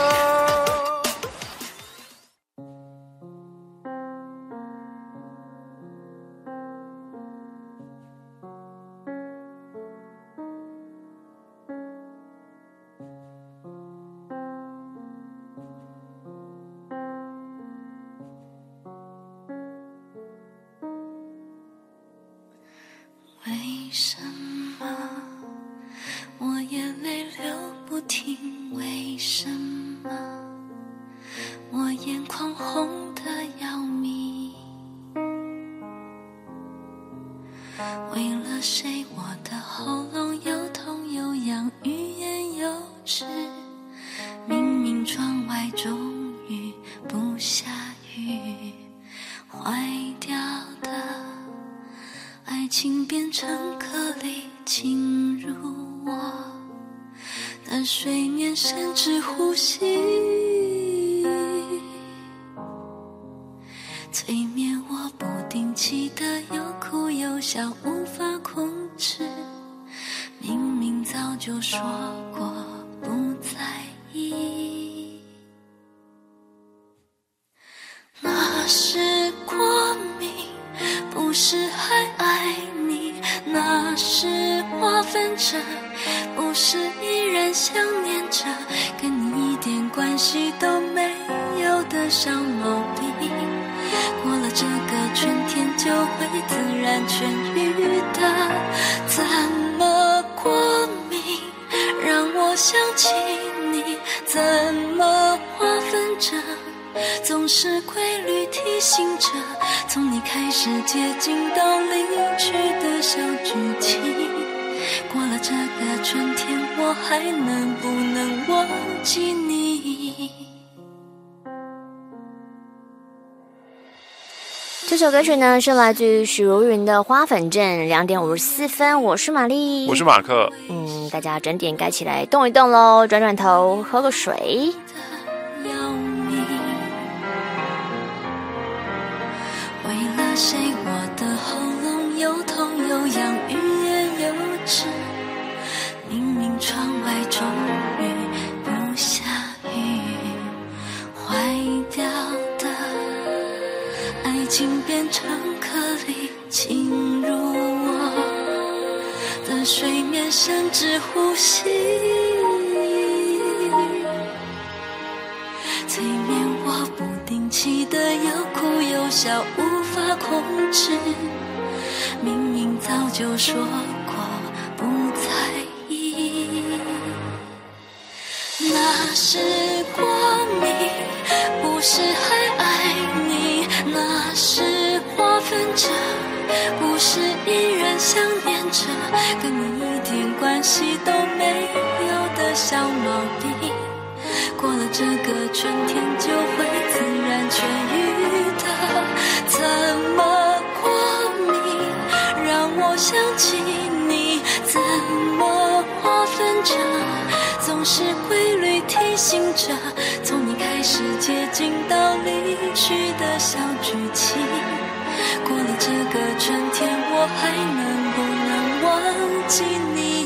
为什么我眼泪流不停？为什么我眼眶红得要命？为了谁我的喉咙又痛又痒，欲言又止。明明窗外终于不下雨，坏掉的爱情变成颗粒侵入我的睡眠，甚至呼吸，催眠我不定期的又哭又笑，无法控制。明明早就说过不在意，那是过敏，不是还爱你，那是划分着，不是依然想念着，跟你一点关系都没有的小毛病，过了这个春天就会自然痊愈的。怎么过敏让我想起你，怎么划分着，总是规律提醒着，从你开始接近到离去的小剧情，过了这个春天我还能不能忘记你？ 这首歌曲呢是来自于许茹芸的《花粉症》。两点五十四分，我是玛丽， 我是马克。 嗯，大家整点该起来动一动喽，转转头，喝个水。 为了谁我的喉咙又痛又痒，欲言又止。明明窗外终于不下雨，坏掉的爱情变成颗粒侵入我的睡眠，甚至呼吸，催眠我不定期的又哭又笑，无法控制。明明早就说过不在意，那是过敏，不是还爱你，那是划分着，不是依然想念着，跟你一点关系都没有的小毛病，过了这个春天就会自然痊愈的。怎么过敏让我想起你，怎么划分着，总是规律提醒着，从你开始接近到离去的小剧情，过了这个春天我还能不能忘记你？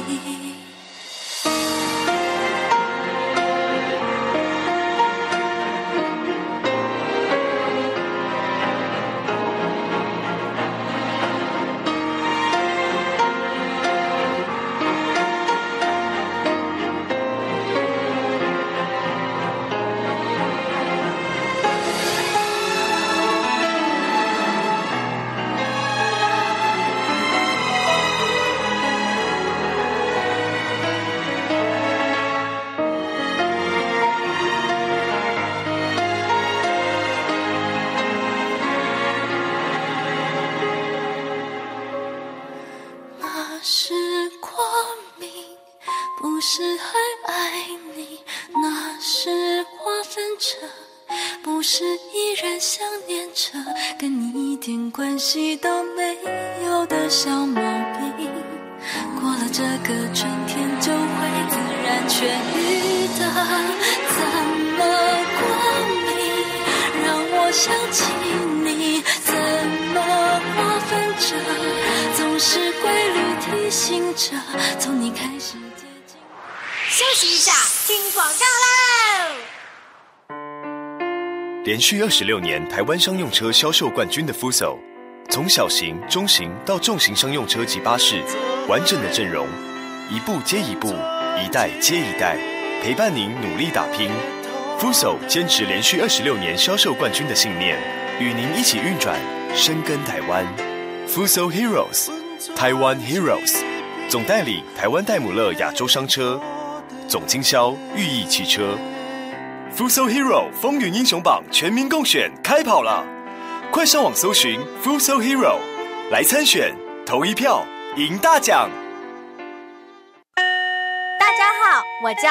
关系都没有的小毛病，过了这个春天就会自然痊愈的。怎么过敏让我想起你，怎么划分着，总是规律提醒着，从你开始接近。 休息一下，听广告喽。 连续二十六年台湾商用车销售冠军的 Fuso， 从小型、中型到重型商用车及巴士，完整的阵容，一步接一步，一代接一代，陪伴您努力打拼。Fuso 坚持连续二十六年销售冠军的信念，与您一起运转，深耕台湾。Fuso Heroes， 台湾 Heroes， 总代理台湾戴姆勒亚洲商车，总经销裕益汽车。Fuso Hero 风云英雄榜全民共选开跑了，快上网搜寻 Fuso Hero 来参选，投一票赢大奖。 大家好，我叫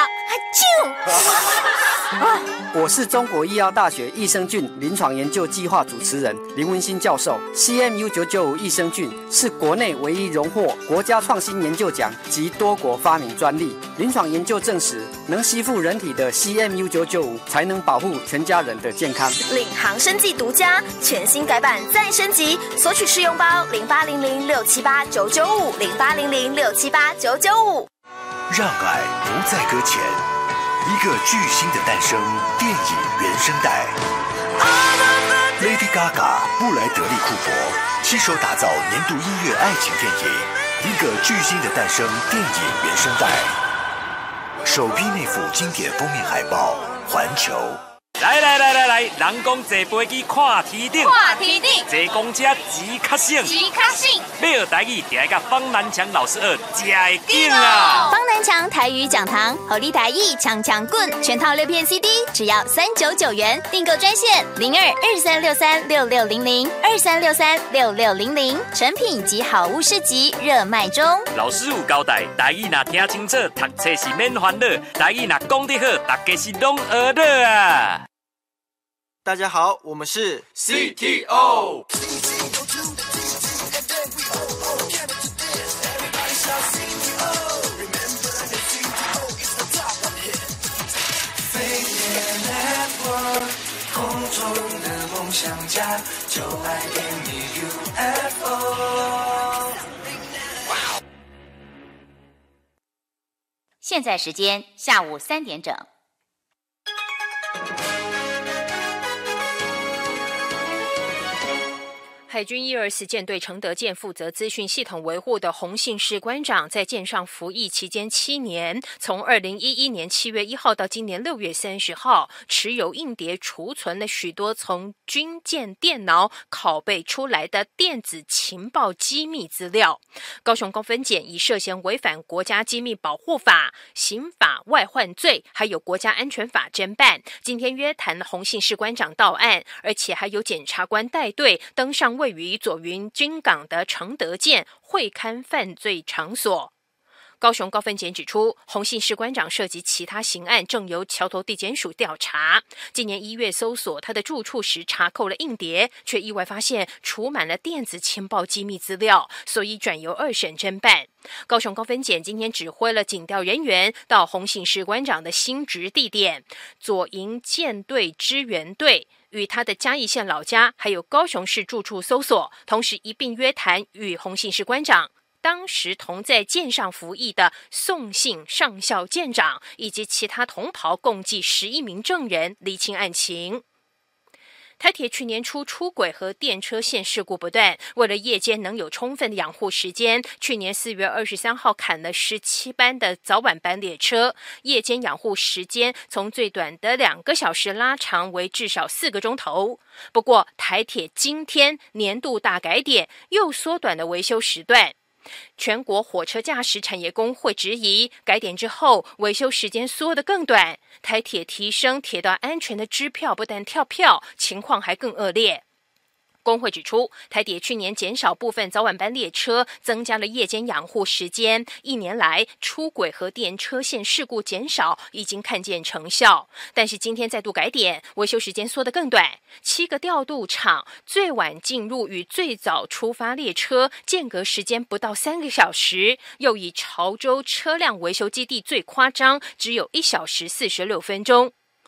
啊，我是中国医药大学益生菌临床研究计划主持人林文新教授。C M U 九九五益生菌是国内唯一荣获国家创新研究奖及多国发明专利。临床研究证实，能吸附人体的 C M U 九九五才能保护全家人的健康。 领航生技独家，全新改版再升级，索取试用包零八零零六七八九九五零八零零六七八九九五。 让爱不再搁浅，一个巨星的诞生电影原声带。Lady Gaga、布莱德利·库珀携手打造年度音乐爱情电影，一个巨星的诞生电影原声带。首批那幅经典封面海报，环球。 来来来来来，人讲坐飞机看天顶， 看天顶， 坐公车钱较省， 钱较省。 要学台语，就要甲方南强老师学，才会劲啊！ 方南强台语讲堂，好利台语强强棍，全套六片 C D 只要三九九元，订购专线零二二三六三六六零零二三六三六六零零，成品及好物市集热卖中。 老师有交代，台语若听清楚，读册是免烦恼；台语若讲得好，大家是拢学得啊！ 大家好，我们是 C T O。 空中的梦想家，就爱给你 U F O。 现在时间下午三点整。 海军伊尔斯舰队承德舰负责资讯系统维护的洪信士官长，在舰上服役期间七年，从二零一一年七月一号到今年六月三十号，持有硬碟储存了许多从军舰电脑拷贝出来的电子情报机密资料。高雄高分检以涉嫌违反国家机密保护法、刑法外患罪，还有国家安全法侦办。今天约谈洪信士官长到案，而且还有检察官带队登上位于左云军港的承德舰会勘犯罪场所。高雄高分检指出，洪信士官长涉及其他刑案，正由桥头地检署调查。今年一月搜索他的住处时，查扣了硬碟，却意外发现储满了电子情报机密资料，所以转由二审侦办。高雄高分检今天指挥了警调人员到洪信士官长的新职地点左营舰队支援队，与他的嘉义县老家还有高雄市住处搜索，同时一并约谈与洪信士官长当时同在舰上服役的宋姓上校舰长以及其他同袍共计十一名证人，厘清案情。台铁去年初出轨和电车线事故不断，为了夜间能有充分的养护时间，去年四月二十三号砍了十七班的早晚班列车，夜间养护时间从最短的两个小时拉长为至少四个钟头。不过台铁今天年度大改点，又缩短了维修时段。全国火车驾驶产业工会质疑，改点之后维修时间缩得更短，台铁提升铁道安全的支票不但跳票，情况还更恶劣。工会指出，台铁去年减少部分早晚班列车，增加了夜间养护时间，一年来出轨和电车线事故减少，已经看见成效。但是今天再度改点，维修时间缩得更短，七个调度场最晚进入与最早出发列车间隔时间不到三个小时，又以潮州车辆维修基地最夸张，只有一小时四十六分钟。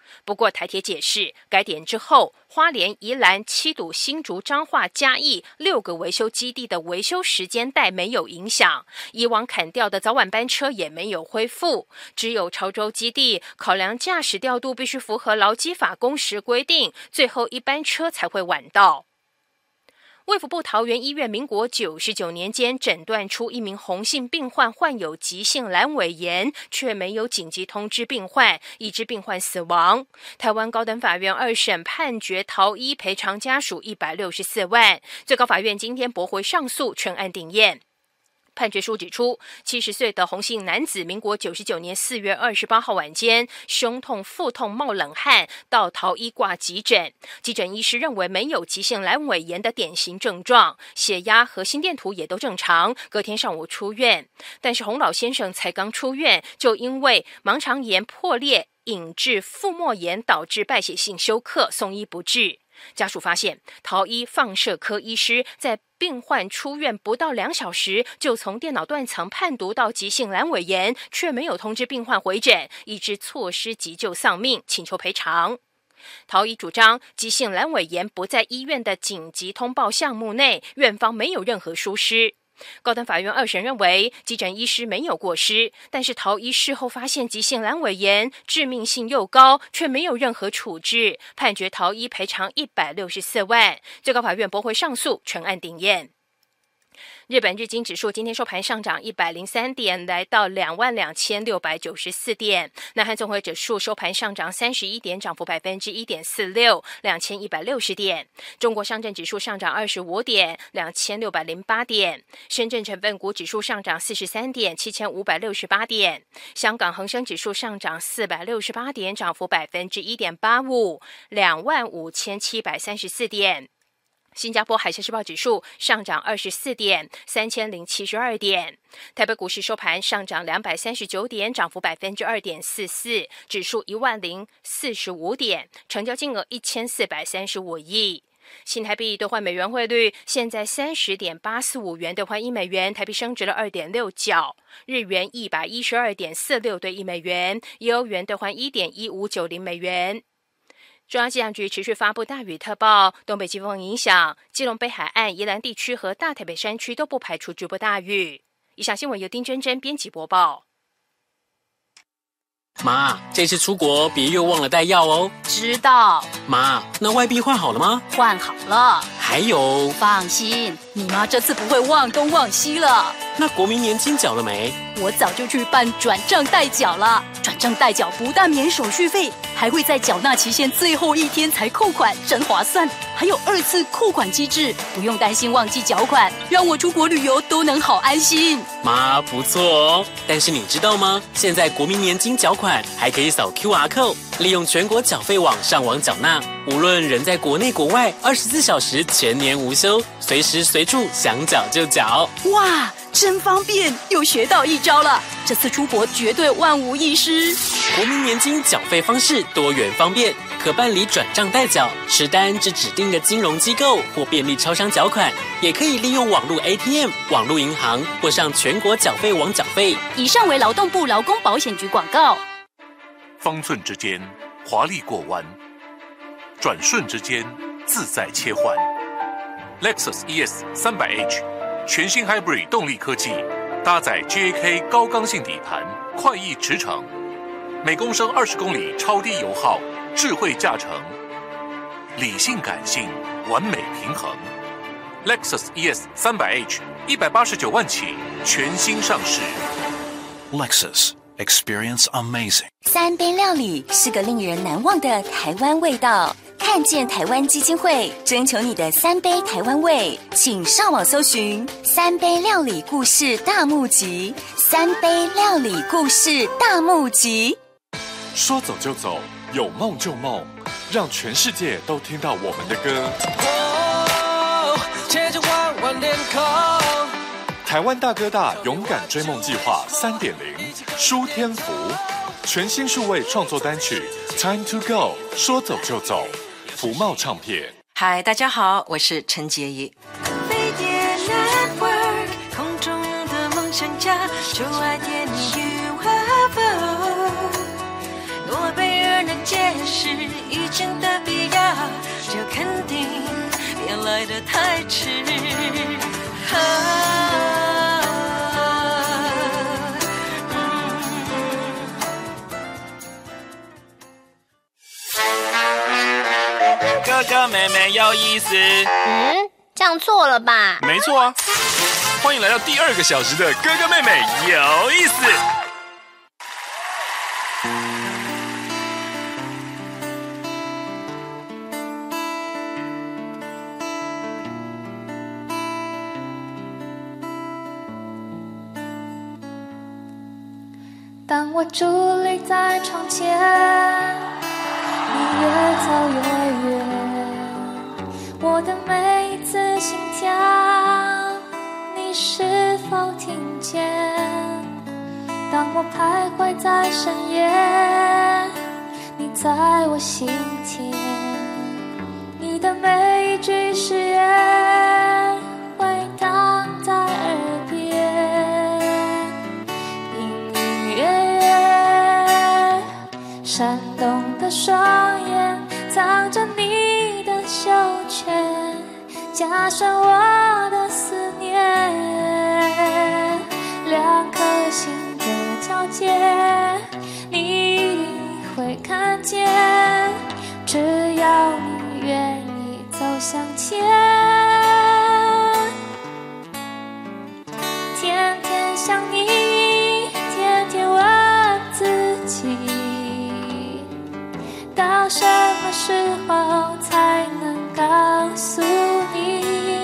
不过台铁解释，改点之后，花莲、宜兰、七堵、新竹、彰化、嘉义六个维修基地的维修时间带没有影响，以往砍掉的早晚班车也没有恢复，只有潮州基地考量驾驶调度必须符合劳基法工时规定，最后一班车才会晚到。卫福部桃园医院民国九十九年间诊断出一名洪姓病患患有急性阑尾炎，却没有紧急通知病患，以致病患死亡。台湾高等法院二审判决桃医赔偿家属一百六十四万，最高法院今天驳回上诉，全案定验。判决书指出，七十岁的洪姓男子，民国九十九年四月二十八号晚间，胸痛、腹痛、冒冷汗，到桃医挂急诊。急诊医师认为没有急性阑尾炎的典型症状，血压和心电图也都正常，隔天上午出院。但是洪老先生才刚出院，就因为盲肠炎破裂引致腹膜炎，导致败血性休克，送医不治。家属发现，桃医放射科医师在病患出院不到两小时，就从电脑断层判读到急性阑尾炎，却没有通知病患回诊，以致错失急救丧命，请求赔偿。桃医主张，急性阑尾炎不在医院的紧急通报项目内，院方没有任何疏失。高等法院二审认为，急诊医师没有过失，但是桃医事后发现急性阑尾炎致命性又高，却没有任何处置，判决桃医赔偿一百六十四万。最高法院驳回上诉，全案定验。日本日经指数今天收盘上涨一百零三点，来到两万两千六百九十四点。南韩综合指数收盘上涨三十一点，涨幅百分之一点四六，两千一百六十点。中国上证指数上涨二十五点，两千六百零八点。深圳成分股指数上涨四十三点，七千五百六十八点。香港恒生指数上涨四百六十八点，涨幅百分之一点八五，两万五千七百三十四点。新加坡海峡时报指数上涨二十四点，三千零七十二点。台北股市收盘上涨两百三十九点，涨幅百分之二点四四，指数一万零四十五点，成交金额一千四百三十五亿。新台币兑换美元汇率现在三十点八四五元兑换一美元，台币升值了二点六角。日元一百一十二点四六兑一美元，欧元兑换一点一五九零美元。中央气象局持续发布大雨特报，东北季风影响，基隆北海岸、宜兰地区和大台北山区都不排除局部大雨。以上新闻由丁真真编辑播报。 妈，这次出国别又忘了带药哦。 知道。 妈，那外币换好了吗？ 换好了。 还有， 放心，你妈这次不会忘东忘西了。 那国民年金缴了没？ 我早就去办转账代缴了。转账代缴不但免手续费，还会在缴纳期限最后一天才扣款，真划算。还有二次扣款机制，不用担心忘记缴款，让我出国旅游都能好安心。 妈，不错哦。但是你知道吗？现在国民年金缴款还可以扫 Q R code， 利用全国缴费网上网缴纳，无论人在国内国外，二十四小时全年无休，随时随处想缴就缴。 哇，真方便，又学到一招了。这次出国绝对万无一失。 国民年金缴费方式多元方便，可办理转账代缴、持单至指定的金融机构或便利超商缴款，也可以利用网络 A T M、网络银行或上全国缴费网缴费。 以上为劳动部劳工保险局广告。 方寸之间，华丽过弯；转瞬之间，自在切换。Lexus E S 三百 H 全新 Hybrid 动力科技，搭载 G A K 高刚性底盘，快意驰骋，每公升二十公里超低油耗，智慧驾乘，理性感性，完美平衡。Lexus E S 三百 H 一百八十九万起，全新上市。 Lexus Experience Amazing。 三杯料理是个令人难忘的台湾味道。看见台湾基金会征求你的三杯台湾味，请上网搜寻三杯料理故事大募集，三杯料理故事大募集。 说走就走，有梦就梦，让全世界都听到我们的歌。 哦，接着弯弯脸孔。 台湾大哥大勇敢追梦计划 三点零 舒天福，全新数位创作单曲 Time to Go， 说走就走，福茂唱片。 嗨，大家好，我是陈洁仪。 飞碟 Network， 空中的梦想家，就爱点你 U F O， 诺贝尔能解释太迟。 哥哥妹妹有意思。 嗯，这样错了吧？ 没错啊。欢迎来到第二个小时的哥哥妹妹有意思。 当我伫立在窗前，你越走越远，我的每一次心跳，你是否听见？当我徘徊在深夜，你在我心田，你的每一句誓言回荡在耳边，隐隐约约，闪动的双眼藏着你的袖圈，加深我的思念，两颗心的交界，你一定会看见，只要你愿意走向前。天天想你，天天问自己，到什么时候才能告诉你？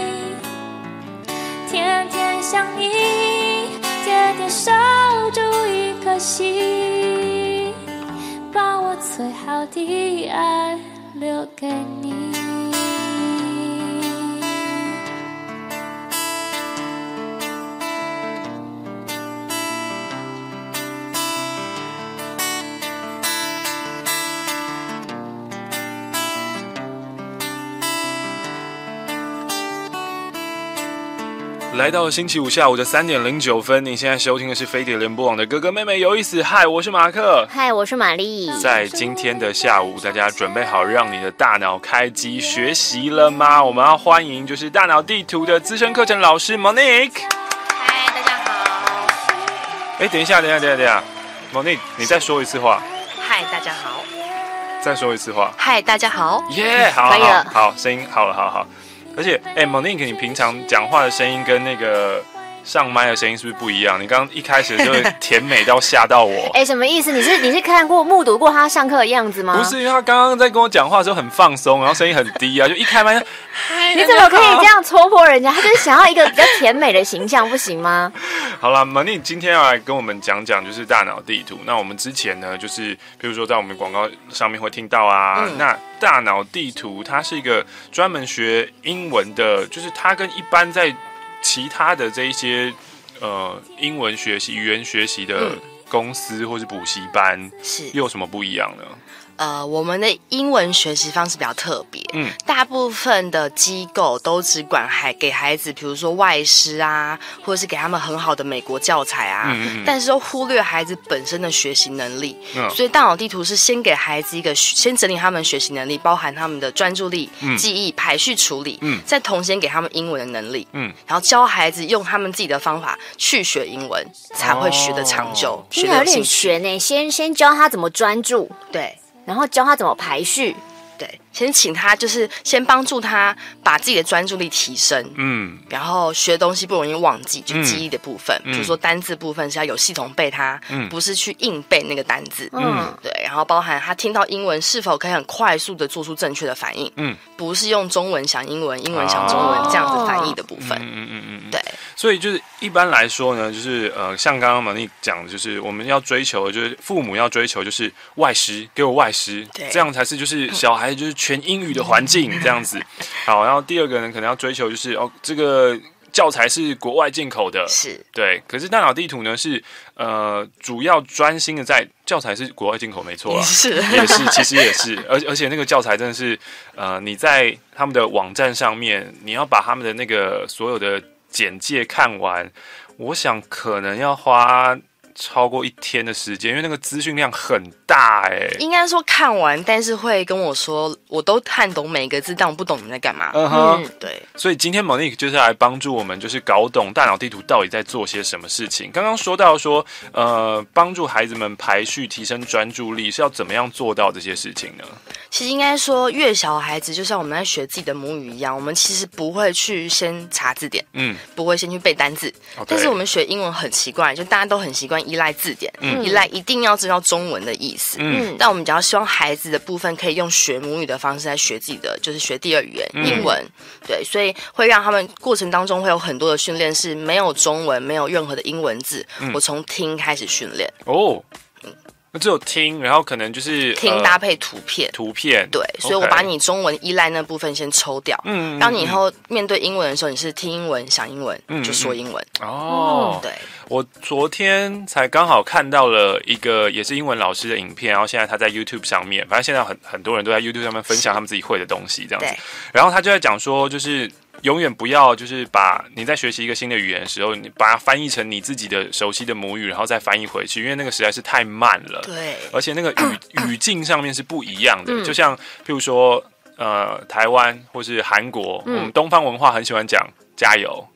天天想你，天天守住一颗心，把我最好的爱留给你。 来到星期五下午的三点零九分，你现在收听的是飞碟联播网的哥哥妹妹有意思。嗨，我是马克。 嗨，我是玛丽。 在今天的下午，大家准备好让你的大脑开机学习了吗？我们要欢迎就是大脑地图的资深课程老师 Monique。 嗨，大家好。 哎，等一下，等一下，等一下，等一下 ，Monique，你再说一次话。 嗨，大家好。 再说一次话。 嗨，大家好。 耶、yeah, ，好， 可以了。 好，好，声音好了，好好。而且，哎 ，Monique， 你平常讲话的声音跟那个上麦的声音是不是不一样？你刚刚一开始就甜美到吓到我。 哎，什么意思？你是你是看过目睹过他上课的样子吗？ 不是，因为他刚刚在跟我讲话的时候很放松，然后声音很低啊，就一开麦就嗨。 你怎么可以这样戳破人家？他就是想要一个比较甜美的形象，不行吗？ 好了 ，Monique 今天要来跟我们讲讲就是大脑地图。那我们之前呢，就是比如说在我们广告上面会听到啊，嗯、那大脑地图它是一个专门学英文的，就是它跟一般在其他的这一些呃英文学习、语言学习的公司或是补习班， 是又有什么不一样呢？ 呃，我们的英文学习方式比较特别， 嗯， 大部分的机构都只管孩给孩子，比如说外师啊，或者是给他们很好的美国教材啊， 嗯嗯但是都忽略孩子本身的学习能力。 嗯、 所以大脑地图是先给孩子一个，先整理他们学习能力，包含他们的专注力、 嗯、 记忆、排序处理， 嗯， 再同时给他们英文的能力， 嗯， 然后教孩子用他们自己的方法去学英文，才会学得长久， 哦、学得有点悬呢。先先教他怎么专注， 对。 然后教他怎么排序， 对，先请他就是先帮助他把自己的专注力提升， 嗯， 然后学东西不容易忘记，就记忆的部分， 嗯、 比如说单字部分是要有系统背它， 嗯， 不是去硬背那个单字， 嗯， 对，然后包含他听到英文是否可以很快速的做出正确的反应， 嗯， 不是用中文想英文，英文想中文、哦、这样子翻译的部分， 嗯嗯嗯嗯， 对。 所以就是一般来说呢，就是呃，像刚刚玛丽讲的，就是我们要追求的，就是父母要追求就是外师，给我外师，这样才是就是小孩就是全英语的环境这样子。好，然后第二个呢，可能要追求就是哦，这个教材是国外进口的， 是对。可是大脑地图呢是呃，主要专心的在教材是国外进口，没错啊， 是也是，其实也是，而而且那个教材真的是呃，你在他们的网站上面，你要把他们的那个所有的简介看完，我想可能要花超过一天的时间，因为那个资讯量很大哎、欸。 应该说看完，但是会跟我说，我都看懂每个字，但我不懂你们在干嘛。 嗯哼， 嗯，对。 所以今天 Monique 就是来帮助我们，就是搞懂大脑地图到底在做些什么事情。刚刚说到说，呃，帮助孩子们排序、提升专注力，是要怎么样做到这些事情呢？ 其实应该说，越小的孩子，就像我们在学自己的母语一样，我们其实不会去先查字典，嗯，不会先去背单字。Okay. 但是我们学英文很奇怪，就大家都很习惯依赖字典，嗯、依赖一定要知道中文的意思。嗯，但我们只要希望孩子的部分可以用学母语的方式来学自己的，就是学第二语言、嗯、英文。对，所以会让他们过程当中会有很多的训练是没有中文，没有任何的英文字，嗯、我从听开始训练。 哦。只有听，然后可能就是听搭配图片， 图片对，所以我把你中文依赖那部分先抽掉，嗯，让你以后面对英文的时候，你是听英文、想英文，嗯、就说英文。 哦， 对， 我昨天才刚好看到了一个也是英文老师的影片，然后现在他在 YouTube 上面，反正现在很很多人都在 YouTube 上面分享他们自己会的东西，这样子。然后他就在讲说，就是永远不要就是把你在学习一个新的语言的时候，你把它翻译成你自己的熟悉的母语，然后再翻译回去，因为那个实在是太慢了。 对， 而且那个语语境上面是不一样的。嗯、就像譬如说，呃，台湾或是韩国，嗯、我们东方文化很喜欢讲加油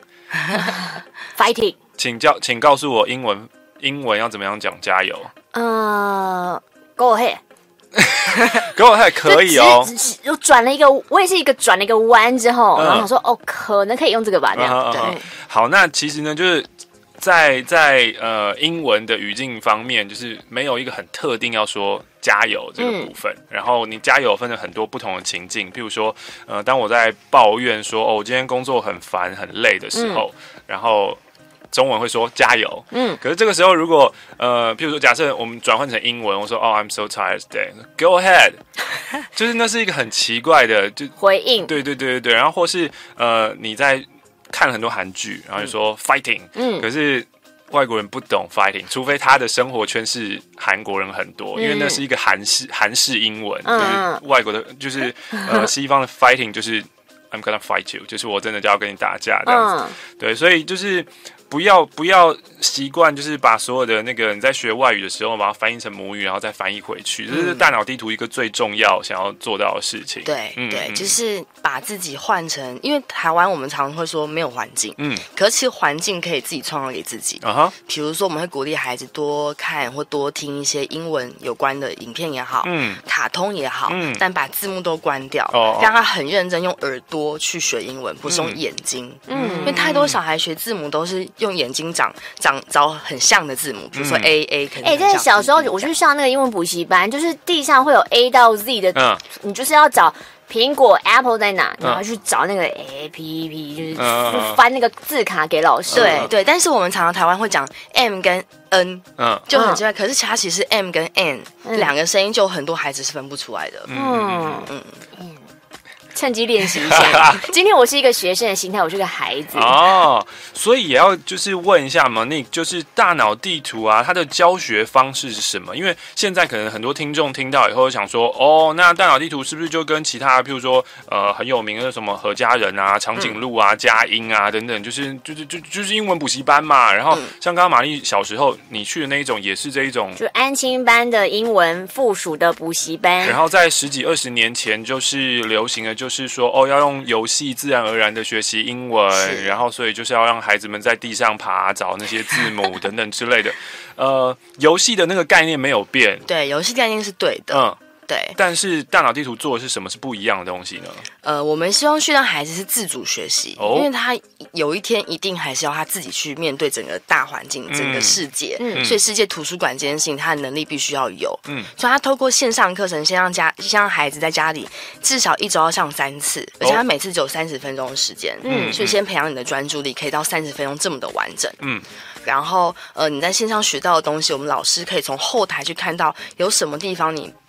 ，fighting。 请教，请告诉我英文，英文要怎么样讲加油？ 呃、uh, ，Go ahead。 给我还可以哦， 我转了一个，我也是一个转了一个弯之后，嗯、然后想说哦，可能可以用这个吧，这样。 嗯、 对、 嗯。好，那其实呢，就是在在呃英文的语境方面，就是没有一个很特定要说加油这个部分。嗯、然后你加油分了很多不同的情境，譬如说，呃，当我在抱怨说哦，我今天工作很烦很累的时候，嗯、然后。中文会说加油，嗯，可是这个时候如果呃，譬如说假设我们转换成英文，我说哦 ，I'm so tired today，Go ahead， 就是那是一个很奇怪的就回应， 对对对对对，然后或是呃你在看很多韩剧，然后就说 fighting， 嗯，可是外国人不懂 fighting， 除非他的生活圈是韩国人很多，嗯、因为那是一个韩式韩式英文，嗯、就是外国的，就是呃西方的 fighting 就是 I'm gonna fight you， 就是我真的就要跟你打架这样子，嗯、对，所以就是。不要不要习惯，就是把所有的那个你在学外语的时候，把它翻译成母语，然后再翻译回去，这、嗯、是大脑地图一个最重要想要做到的事情。 对、嗯、对，就是把自己换成，因为台湾我们常常会说没有环境，嗯，可是其实环境可以自己创造给自己。啊哈，比如说我们会鼓励孩子多看或多听一些英文有关的影片也好，嗯，卡通也好，嗯，但把字幕都关掉，哦，让他很认真用耳朵去学英文，不是用眼睛，嗯，因为太多小孩学字母都是。用眼睛长长找很像的字母，比如说 A、嗯、A 可能。哎、 欸，在小时候我去上那个英文补习班，就是地上会有 A 到 Z 的，嗯、你就是要找苹果 Apple 在哪，然后去找那个 A P P， 就是翻那个字卡给老师。 对对，但是我们常常台湾会讲 M 跟 N， 嗯，就很奇怪。可是它其实 M 跟 N、嗯、两个声音，就很多孩子是分不出来的。嗯嗯嗯。嗯趁机练习一下。今天我是一个学生的心态，我是个孩子哦，所以也要就是问一下 Monique， 就是大脑地图啊，它的教学方式是什么？因为现在可能很多听众听到以后想说，哦，那大脑地图是不是就跟其他，譬如说呃很有名的什么何家人啊、长颈鹿啊、佳音啊等等，就是就是就就是英文补习班嘛。然后像刚刚玛丽小时候你去的那一种，也是这一种， 就安亲班的英文附属的补习班。 然后在十几二十年前，就是流行的就。就是说哦，要用游戏自然而然的学习英文，然后所以就是要让孩子们在地上爬，找那些字母等等之类的。呃，游戏的那个概念没有变， 对，游戏概念是对的，嗯。对， 但是大脑地图做的是什么是不一样的东西呢？ 呃，我们希望去让孩子是自主学习，哦、因为他有一天一定还是要他自己去面对整个大环境、嗯、整个世界，嗯，所以世界图书馆这件事情，他的能力必须要有，嗯，所以他透过线上课程，先让家，先让孩子在家里至少一周要上三次，而且他每次只有三十分钟的时间，嗯，所以先培养你的专注力，可以到三十分钟这么的完整，嗯。然后，呃，你在线上学到的东西，我们老师可以从后台去看到有什么地方你不会，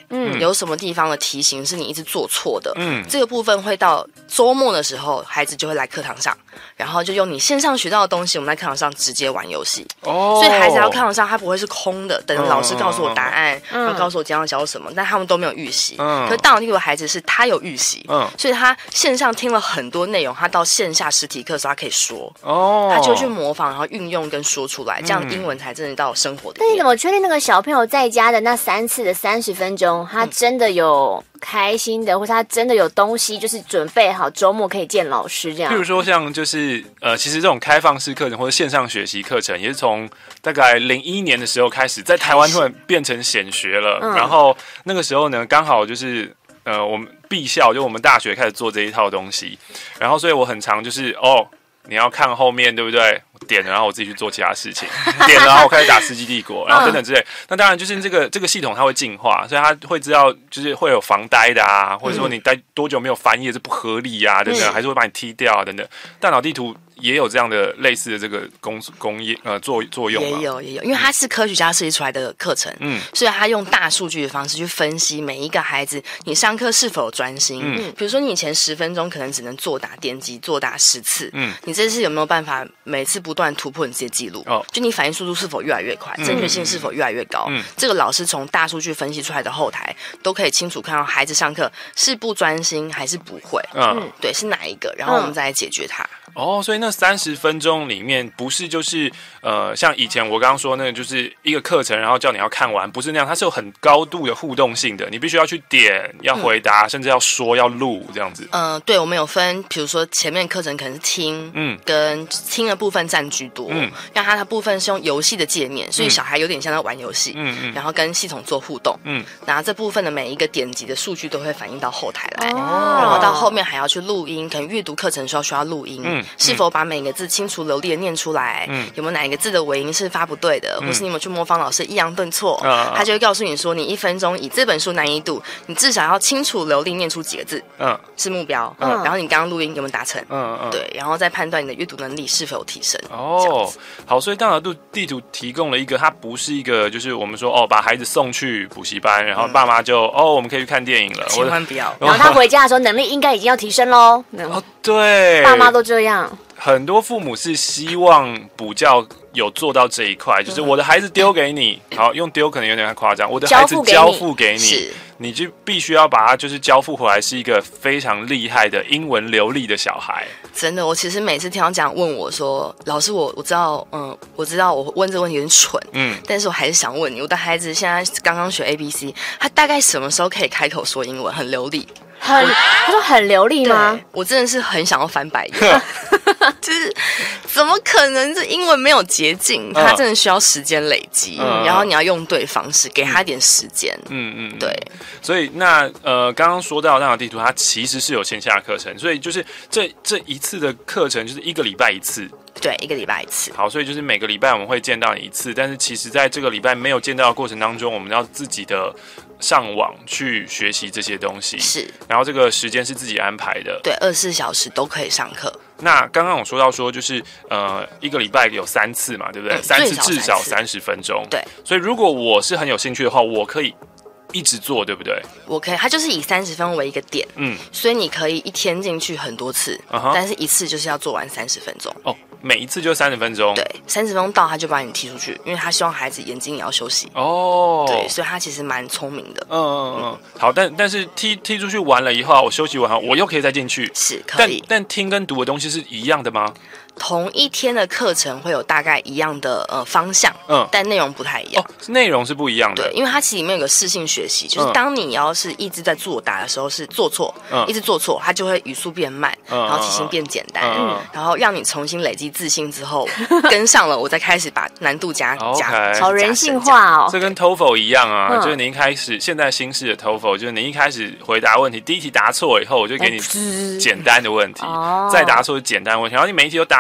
嗯，有什么地方的题型是你一直做错的， 嗯， 这个部分会到周末的时候，孩子就会来课堂上，然后就用你线上学到的东西，我们在课堂上直接玩游戏。哦，所以孩子到课堂上，他不会是空的，等老师告诉我答案，嗯、然后告诉我今天要教什么，但他们都没有预习。嗯，可是大脑地图的孩子是他有预习，嗯，所以他线上听了很多内容，他到线下实体课的时候，他可以说，哦，他就去模仿，然后运用跟说出来，这样英文才真的到生活的。 那你怎么确定那个小朋友在家的那三次的三十分钟，他真的有开心的，或者他真的有东西，就是准备好周末可以见老师这样？ 譬如说像就是呃，其实这种开放式课程或者线上学习课程，也是从大概零一年的时候开始，在台湾突然变成显学了。嗯、然后那个时候呢，刚好就是呃，我们毕校就我们大学开始做这一套东西，然后所以我很常就是哦。你要看后面对不对？点了，然后我自己去做其他事情。点了，然后我开始打《世纪帝国》，然后等等之类。那当然就是这个这个系统它会进化，所以它会知道就是会有防呆的啊，或者说你待多久没有翻页是不合理啊等等，还是会把你踢掉啊等等。大脑地图也有这样的类似的这个工工业呃作作用嘛？ 也有也有，因为它是科学家设计出来的课程，嗯，所以他用大数据的方式去分析每一个孩子你上课是否有专心。嗯，比如说你以前十分钟可能只能作答点击作答十次，嗯，你这次有没有办法每次不断突破你自己的记录？哦，就你反应速度是否越来越快，正确性是否越来越高？嗯，这个老师从大数据分析出来的后台都可以清楚看到孩子上课是不专心还是不会，嗯，对，是哪一个，然后我们再来解决它。 哦，所以那三十分钟里面不是就是呃，像以前我刚刚说那个就是一个课程，然后叫你要看完，不是那样，它是有很高度的互动性的，你必须要去点，要回答，嗯、甚至要说要录这样子。 嗯、呃，对，我们有分，比如说前面课程可能是听，嗯，跟听的部分占居多，嗯，让它的部分是用游戏的界面，所以小孩有点像在玩游戏，嗯嗯，然后跟系统做互动，嗯，然后这部分的每一个点击的数据都会反映到后台来，哦，然后到后面还要去录音，可能阅读课程的时候需要录音，嗯。是否把每个字清楚流利的念出来？嗯，有没有哪一个字的尾音是发不对的？嗯、或是你有没有去模仿老师抑扬顿挫？嗯、他就会告诉你说，你一分钟以这本书难易度，你至少要清楚流利念出几个字，嗯，是目标。嗯，然后你刚刚录音有没有达成？嗯嗯，对，然后再判断你的阅读能力是否有提升。 哦，好，所以大脑地图提供了一个，它不是一个，就是我们说哦，把孩子送去补习班，然后爸妈就、嗯、哦，我们可以去看电影了， 千万不要。 然后他回家的时候，能力应该已经要提升喽。 哦，对， 爸妈都这样。 很多父母是希望补教有做到这一块，就是我的孩子丢给你，好，用丢可能有点太夸张，我的孩子交付给你，你就必须要把他就是交付回来，是一个非常厉害的英文流利的小孩。 真的，我其实每次听到这样问我说，老师我我知道，嗯，我知道我问这个问题有点蠢，嗯，但是我还是想问你，我的孩子现在刚刚学 A B C， 他大概什么时候可以开口说英文，很流利？ 很，他说很流利吗？ 我真的是很想要翻白眼，就是怎么可能？这英文没有捷径，他真的需要时间累积，嗯、然后你要用对方式，给他一点时间。嗯嗯，对。 所以那呃，刚刚说到大脑地图，它其实是有线下课程，所以就是这这一次的课程就是一个礼拜一次。 对，一个礼拜一次。 好，所以就是每个礼拜我们会见到你一次，但是其实在这个礼拜没有见到的过程当中，我们要自己的上网去学习这些东西。 是， 然后这个时间是自己安排的。 对，二十四小时都可以上课。 那刚刚我说到说，就是呃，一个礼拜有三次嘛，对不对？嗯、三次至少三十分钟。 对， 所以如果我是很有兴趣的话，我可以一直做，对不对？ 我可以，它就是以三十分为一个点，嗯，所以你可以一天进去很多次， uh-huh. 但是一次就是要做完三十分钟。 哦，每一次就三十分钟。 对，三十分钟到他就把你踢出去，因为他希望孩子眼睛也要休息。哦，对，所以他其实蛮聪明的。 嗯嗯嗯，好，但但是踢踢出去完了以后，我休息完后，我又可以再进去， 是可以。 但但听跟读的东西是一样的吗？ 同一天的课程会有大概一样的呃方向，嗯，但内容不太一样。 哦，内容是不一样的。 对，因为它其实里面有个适性学习，就是当你要是一直在作答的时候是做错，嗯，一直做错，它就会语速变慢，嗯，然后题型变简单，嗯，然后让你重新累积自信之后跟上了，我再开始把难度加加， 好人性化哦。 这跟 TOEFL 一样啊，嗯、就是你一开始现在新式的 TOEFL， 就是你一开始回答问题，第一题答错以后，我就给你简单的问题，哦、再答错简单的问题，然后你每一题都答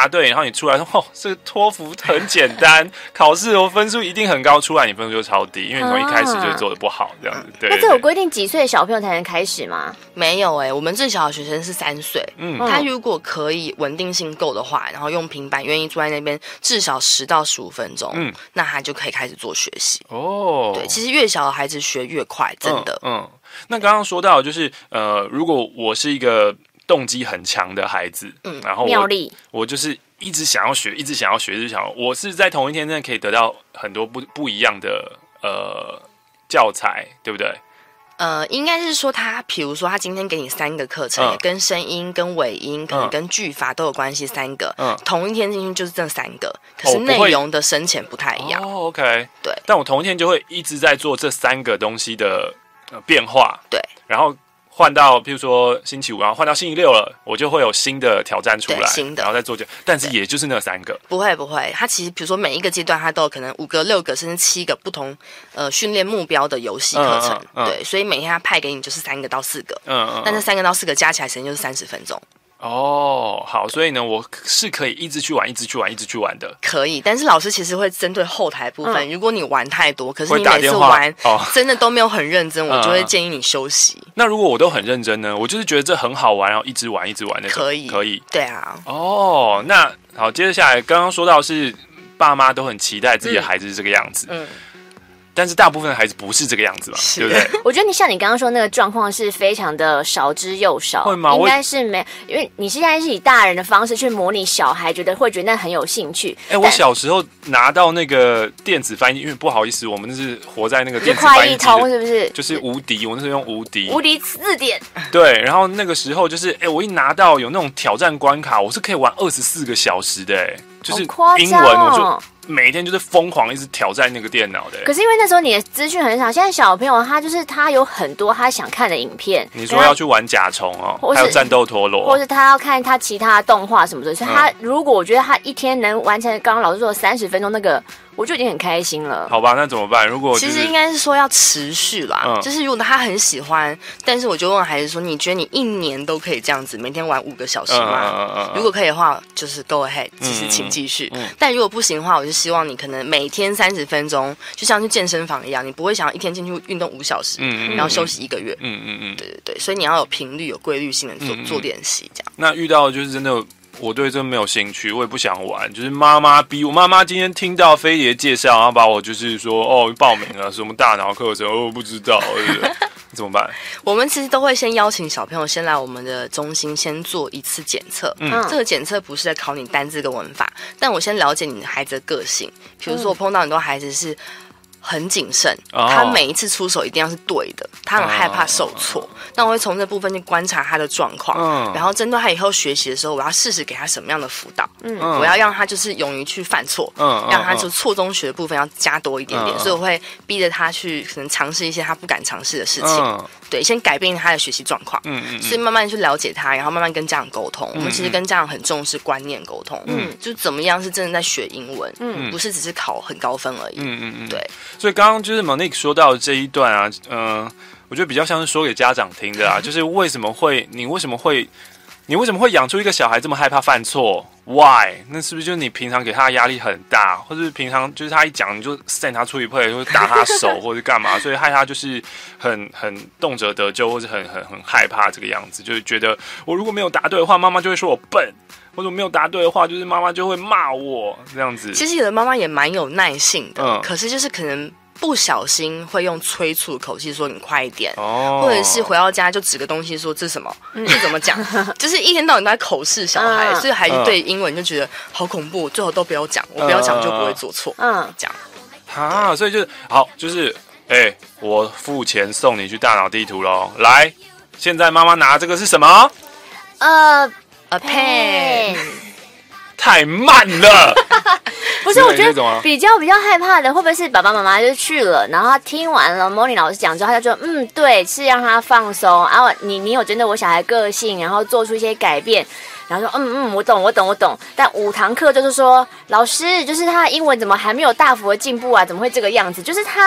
答对，然后你出来说哦，这个托福很简单，考试我分数一定很高，出来你分数就超低，因为你从一开始就做的不好，这样子。对。 那这有规定几岁的小朋友才能开始吗？ 没有哎、欸，我们最小的学生是三岁，嗯，他如果可以稳定性够的话，然后用平板愿意坐在那边至少十到十五分钟，嗯，那他就可以开始做学习。哦，对，其实越小的孩子学越快，真的。嗯， 嗯那刚刚说到就是呃，如果我是一个动机很强的孩子，嗯，然后我妙丽我就是一直想要学，一直想要学，一直想要，我是在同一天真的可以得到很多不不一样的呃教材，对不对？ 呃，应该是说他，比如说他今天给你三个课程，嗯、跟声音、跟尾音，可能跟句法都有关系，三个，嗯，同一天进去就是这三个，可是内容的深浅不太一样。 哦 ，OK， 对， 但我同一天就会一直在做这三个东西的、呃、变化， 对， 然后换到譬如说星期五，然后换到星期六了，我就会有新的挑战出来， 新的， 然后再做，但是也就是那三个， 不会不会，它其实比如说每一个阶段，它都有可能五个、六个甚至七个不同呃训练目标的游戏课程，嗯嗯嗯、对，所以每天它派给你就是三个到四个，嗯嗯，但这三个到四个加起来时间就是三十分钟。 哦，好，所以呢，我是可以一直去玩，一直去玩，一直去玩的。 可以，但是老师其实会针对后台部分，嗯、如果你玩太多，可是你每次玩、哦、真的都没有很认真，我就会建议你休息。 那如果我都很认真呢？我就是觉得这很好玩，然后一直玩，一直玩那种。 可以， 可以。 对啊。 哦，那好，接着下来，刚刚说到是爸妈都很期待自己的孩子是这个样子。嗯。嗯但是大部分的孩子不是这个样子嘛，对不对？ 我觉得你像你刚刚说那个状况是非常的少之又少， 会吗？ 应该是没，因为你现在是以大人的方式去模拟小孩，觉得会觉得那很有兴趣。 哎、欸，我小时候拿到那个电子翻译，因为不好意思，我们是活在那个电子翻译机， 快译通是不是？ 就是无敌，我那时候用无敌， 无敌字典。 对，然后那个时候就是，哎、欸，我一拿到有那种挑战关卡，我是可以玩二十四个小时的、欸，就是英文， 哦、 我就。每天就是疯狂一直挑战那个电脑的、欸， 可是因为那时候你的资讯很少，现在小朋友他就是他有很多他想看的影片。 你说要去玩甲虫哦，还有战斗陀螺， 或是他要看他其他的动画什么的，所以他、嗯、如果我觉得他一天能完成刚刚老师说的三十分钟那个。我就已经很开心了。 好吧，那怎么办？如果、 就是、其实应该是说要持续啦，嗯、就是如果他很喜欢，但是我就问孩子说：“你觉得你一年都可以这样子，每天玩五个小时吗？”嗯嗯嗯嗯、如果可以的话，就是 go ahead， 其实请继续。嗯嗯、但如果不行的话，我就希望你可能每天三十分钟，就像去健身房一样，你不会想要一天进去运动五小时，嗯嗯、然后休息一个月。嗯嗯嗯，对对对，所以你要有频率、有规律性的做、嗯、做练习，这样。 那遇到就是真的。我对这没有兴趣，我也不想玩。就是妈妈逼我，妈妈今天听到飞碟介绍，然后把我就是说哦报名了什么大脑课程，哦我不知道，怎么办？ 我们其实都会先邀请小朋友先来我们的中心，先做一次检测。嗯，这个检测不是在考你单字跟文法，但我先了解你的孩子的个性。比如说，我碰到很多孩子是。很谨慎，他每一次出手一定要是对的，他很害怕受挫。Oh. 那我会从这部分去观察他的状况，嗯，然后针对他以后学习的时候，我要适时给他什么样的辅导，嗯，我要让他就是勇于去犯错，嗯，让他就错中学的部分要加多一点点，嗯、所以我会逼着他去可能尝试一些他不敢尝试的事情，嗯、对，先改变他的学习状况，嗯嗯，所以慢慢去了解他，然后慢慢跟家长沟通。嗯、我们其实跟家长很重视观念沟通，嗯，就是怎么样是真的在学英文，嗯，不是只是考很高分而已，嗯嗯嗯，对。 所以刚刚就是 Monique 说到的这一段啊，嗯、呃，我觉得比较像是说给家长听的啊，就是为什么会你为什么会你为什么会养出一个小孩这么害怕犯错 ？Why？ 那是不是就是你平常给他的压力很大，或者平常就是他一讲你就 send 他出一配，或者打他手，或者干嘛，所以害他就是很很动辄得咎，或者很很很害怕这个样子，就是觉得我如果没有答对的话，妈妈就会说我笨。或者没有答对的话，就是妈妈就会骂我这样子。 其实有的妈妈也蛮有耐性的，嗯、可是就是可能不小心会用催促的口气说你快一点，哦、或者是回到家就指个东西说这是什么，这、嗯、怎么讲，就是一天到晚都在口试小孩，嗯、所以孩子对英文就觉得好恐怖，最后都不要讲，我不要讲就不会做错，嗯，讲啊，所以就是好，就是哎、欸，我付钱送你去大脑地图咯，来，现在妈妈拿这个是什么？ 呃。 A pen， 太慢了。 不是，我觉得比较比较害怕的，会不会是爸爸妈妈就去了，然后他听完了 Monique 老师讲之后，他就说，嗯，对，是让他放松，然后你你有针对我小孩个性，然后做出一些改变，然后说，嗯嗯，我懂，我懂，我懂。但五堂课就是说，老师，就是他的英文怎么还没有大幅的进步啊？怎么会这个样子？就是他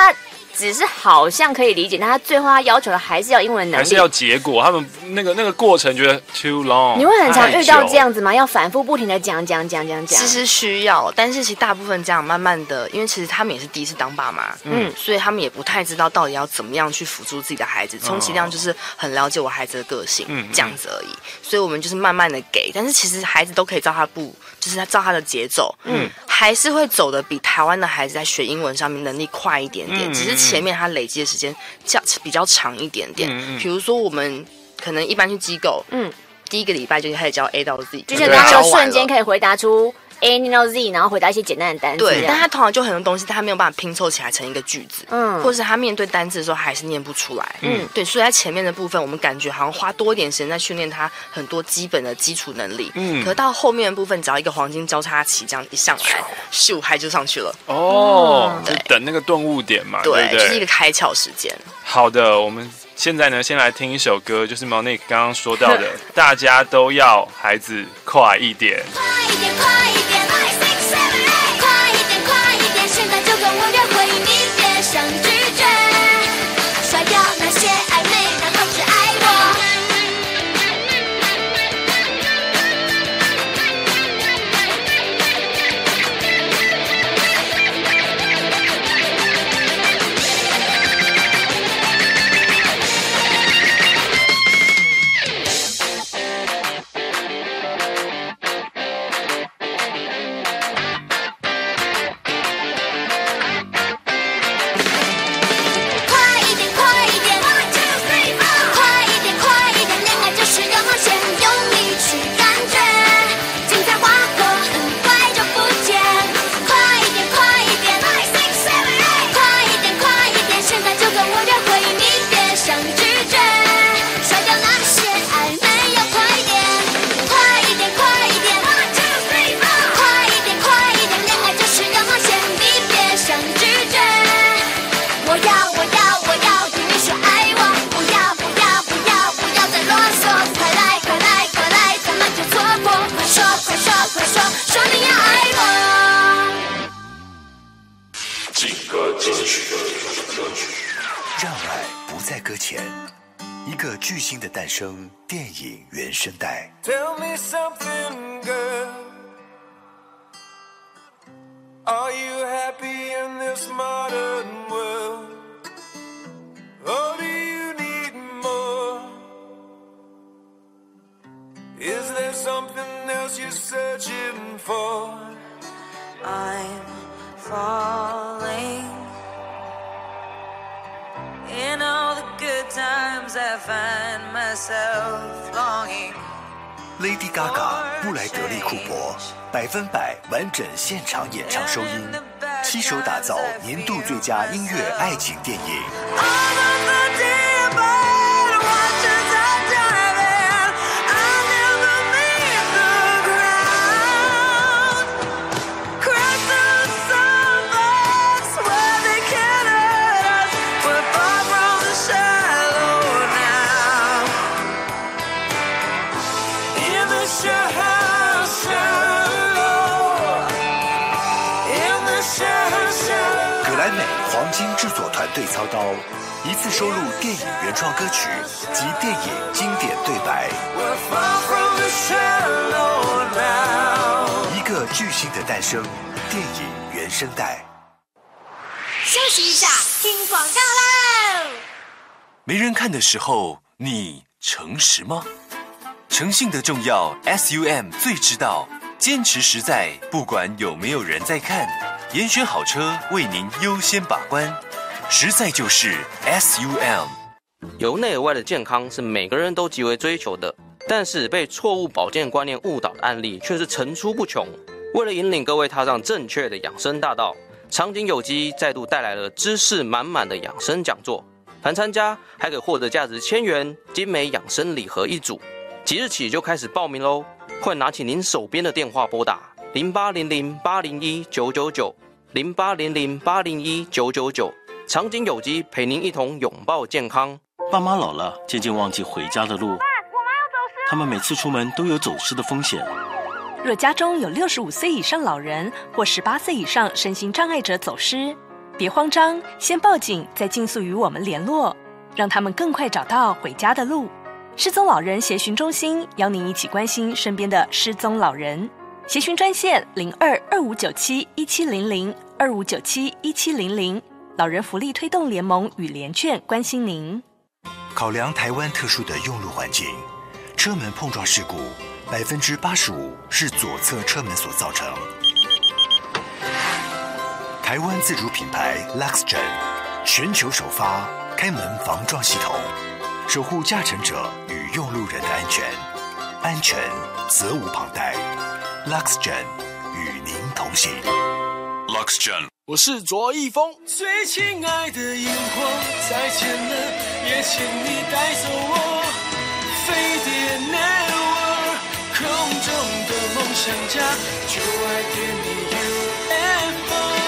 只是好像可以理解，但他最后他要求的还是要英文能力， 还是要结果。他们那个那个过程觉得 too long。 你会很常遇到这样子吗？要反复不停的讲讲讲讲讲。 其实需要，但是其实大部分家长慢慢的，因为其实他们也是第一次当爸妈，嗯，所以他们也不太知道到底要怎么样去辅助自己的孩子，充其量就是很了解我孩子的个性，嗯，这样子而已。所以我们就是慢慢的给，但是其实孩子都可以照他步，就是他照他的节奏，嗯，还是会走的比台湾的孩子在学英文上面能力快一点点，嗯、只是前面他累积的时间较比较长一点点。嗯嗯、比如说我们可能一般去机构，嗯，第一个礼拜就开始教 A 到 Z， 就是他就瞬间可以回答出 A 念到 Z， 然后回答一些简单的单词。 对，但他通常就很多东西他没有办法拼凑起来成一个句子，嗯，或是他面对单字的时候还是念不出来，嗯，对，所以在前面的部分我们感觉好像花多一点时间在训练他很多基本的基础能力，嗯，可是到后面的部分只要一个黄金交叉期这样一上来，咻，嗨就上去了。 哦，就等那个顿悟点嘛，对不对？ 就是一个开窍时间。 好的，我们现在呢，先来听一首歌，就是 Monique 刚刚说到的，大家都要孩子快一点， 快一点，快一点 ，five six seven eight， 快一点，快一点，现在就跟我约会，你别想拒绝，甩掉那些暧昧，然后只爱我。 让爱不再搁浅，一个巨星的诞生，电影原声带。 Tell me something, girl. Are you happy in this modern world? Or do you need more? Is there something else you're searching for? I'm falling. In all the good times I find myself longing. Lady Gaga 布莱德利库珀百分百完整现场演唱收音，亲手打造年度最佳音乐爱情电影。格莱美黄金制作团队操刀，一次收录电影原创歌曲及电影经典对白，一个巨星的诞生，电影原声带。 休息一下，听广告喽。 没人看的时候，你诚实吗？诚信的重要 ，S U M 最知道。坚持实在，不管有没有人在看，严选好车为您优先把关，实在就是 S U M。 由内而外的健康是每个人都极为追求的，但是被错误保健观念误导的案例却是层出不穷。为了引领各位踏上正确的养生大道，长景有机再度带来了知识满满的养生讲座，凡参加还可以获得价值千元精美养生礼盒一组。即日起就开始报名喽！快拿起您手边的电话拨打零八零零八零一九九九零八零零八零一九九九，长景有机陪您一同拥抱健康。 爸妈老了，渐渐忘记回家的路。爸，我妈要走失了。他们每次出门都有走失的风险。 若家中有六十五岁以上老人或十八岁以上身心障碍者走失， 别慌张，先报警，再尽速与我们联络，让他们更快找到回家的路。失踪老人协寻中心邀您一起关心身边的失踪老人。协寻专线零二二五九七一七零零二五九七一七零零，老人福利推动联盟与联券关心您。 考量台湾特殊的用路环境，车门碰撞事故百分之八十五是左侧车门所造成。台湾自主品牌 Luxgen 全球首发开门防撞系统，守护驾乘者与用路人的安全，安全责无旁贷。Luxgen 与您同行。 Luxgen， 我是卓一峰。最亲爱的萤火，再见了，也请你带走我。飞碟 Network， 空中的梦想家，就爱给你 U F O。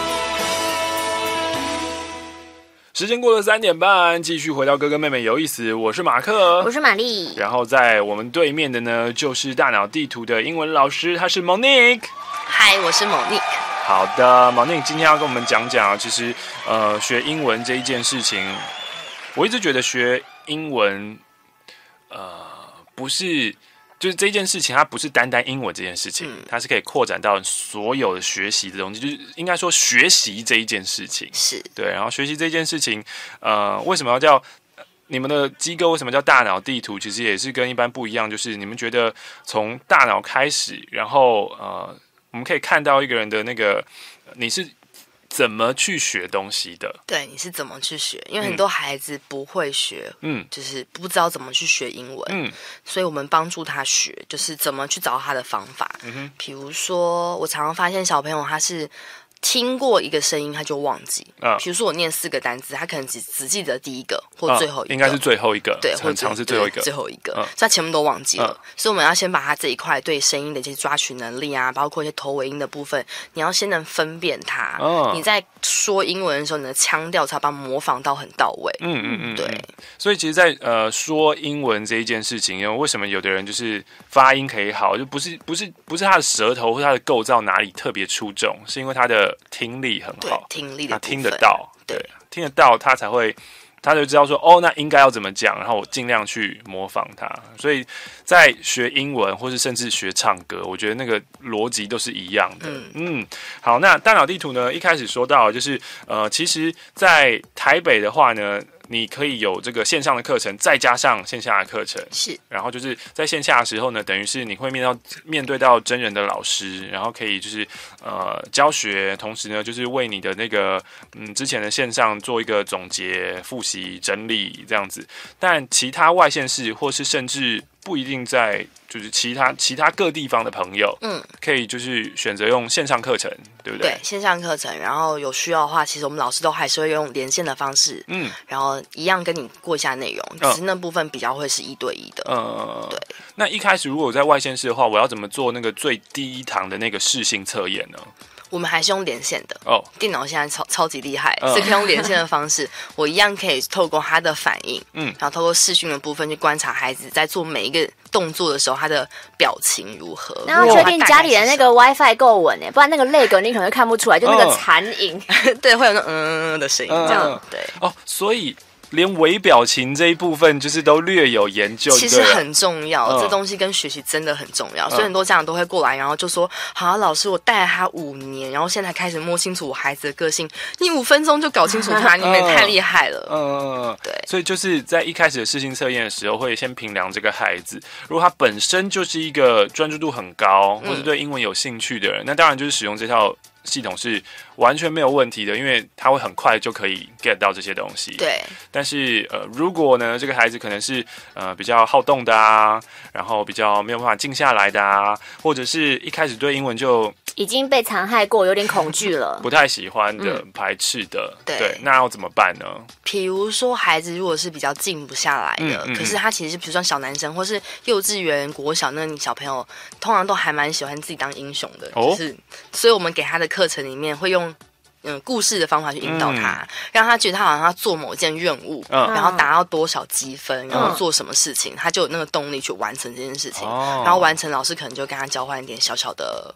时间过了三点半，继续回到哥哥妹妹有意思。我是马克， 我是玛丽。 然后在我们对面的呢，就是大脑地图的英文老师，他是 Monique。 嗨，我是 Monique。 好的 ，Monique 今天要跟我们讲讲，其实呃，学英文这一件事情，我一直觉得学英文，呃，不是。就是这件事情，它不是单单英文这件事情，嗯、它是可以扩展到所有的学习的东西。就是应该说，学习这一件事情是对。然后学习这件事情，呃，为什么要叫你们的机构？为什么叫大脑地图？其实也是跟一般不一样。就是你们觉得从大脑开始，然后呃，我们可以看到一个人的那个你是怎么去学东西的？ 对，你是怎么去学？因为很多孩子不会学，嗯，就是不知道怎么去学英文，嗯，所以我们帮助他学，就是怎么去找他的方法。嗯哼，比如说，我常常发现小朋友他是听过一个声音他就忘记，啊，比如说我念四个单字，他可能只只记得第一个或最后一个， 啊、应该是最后一个， 对， 很常是最后一个， 最后一个，嗯、所以他全部都忘记了。嗯、所以我们要先把他这一块对声音的一些抓取能力啊，包括一些头尾音的部分，你要先能分辨它。哦、你在说英文的时候，你的腔调才把它模仿到很到位。嗯嗯嗯，对。 所以其实在，在呃说英文这一件事情，因为为什么有的人就是发音可以好，就不是不是不是他的舌头或他的构造哪里特别出众，是因为他的听力很好， 听力的他听得到，对，听得到他才会。他就知道说，哦，那应该要怎么讲，然后我尽量去模仿他。所以在学英文或是甚至学唱歌，我觉得那个逻辑都是一样的。嗯, 嗯好，那大脑地图呢，一开始说到就是呃，其实在台北的话呢，你可以有这个线上的课程，再加上线下的课程， 是。 然后就是在线下的时候呢，等于是你会面到面对到真人的老师，然后可以就是呃教学，同时呢就是为你的那个嗯之前的线上做一个总结、复习、整理这样子。但其他外县市或是甚至不一定在就是其他其他各地方的朋友，嗯，可以就是选择用线上课程，对不对？ 对，线上课程，然后有需要的话，其实我们老师都还是会用连线的方式，嗯，然后一样跟你过一下内容，只是那部分比较会是一对一的，嗯，对。 那一开始如果在外县市的话，我要怎么做那个最低一堂的那个试性测验呢？ 我们还是用连线的哦，电脑现在超超级厉害，是可以用连线的方式，我一样可以透过他的反应，嗯，然后透过视讯的部分去观察孩子在做每一个动作的时候，他的表情如何。 然后确定家里的那个 WiFi 够稳诶，不然那个 lag 你可能会看不出来，就那个残影， 对，会有那嗯的声音，这样对哦，所以。连微表情这一部分就是都略有研究， 其实很重要，嗯、这东西跟学习真的很重要。嗯、所以很多家长都会过来，然后就说：“好，老师，我带了他五年，然后现在开始摸清楚我孩子的个性，你五分钟就搞清楚他，你们太厉害了。”嗯，对。 所以就是在一开始的试性测验的时候，会先评量这个孩子，如果他本身就是一个专注度很高，或者对英文有兴趣的人，嗯、那当然就是使用这套系统是完全没有问题的，因为他会很快就可以 get 到这些东西。 对。 但是呃，如果呢，这个孩子可能是呃比较好动的啊，然后比较没有办法静下来的啊，或者是一开始对英文就已经被残害过，有点恐惧了， 不太喜欢的、嗯、排斥的， 对, 对，那要怎么办呢？ 比如说孩子如果是比较静不下来的，嗯嗯、可是他其实比如说小男生或是幼稚园、国小那小朋友，通常都还蛮喜欢自己当英雄的，哦、就是，所以我们给他的课程里面会用。嗯，故事的方法去引导他，嗯、让他觉得他好像他做某件任务，嗯、然后达到多少积分，然后做什么事情，嗯、他就有那个动力去完成这件事情。哦、然后完成，老师可能就跟他交换一点小小的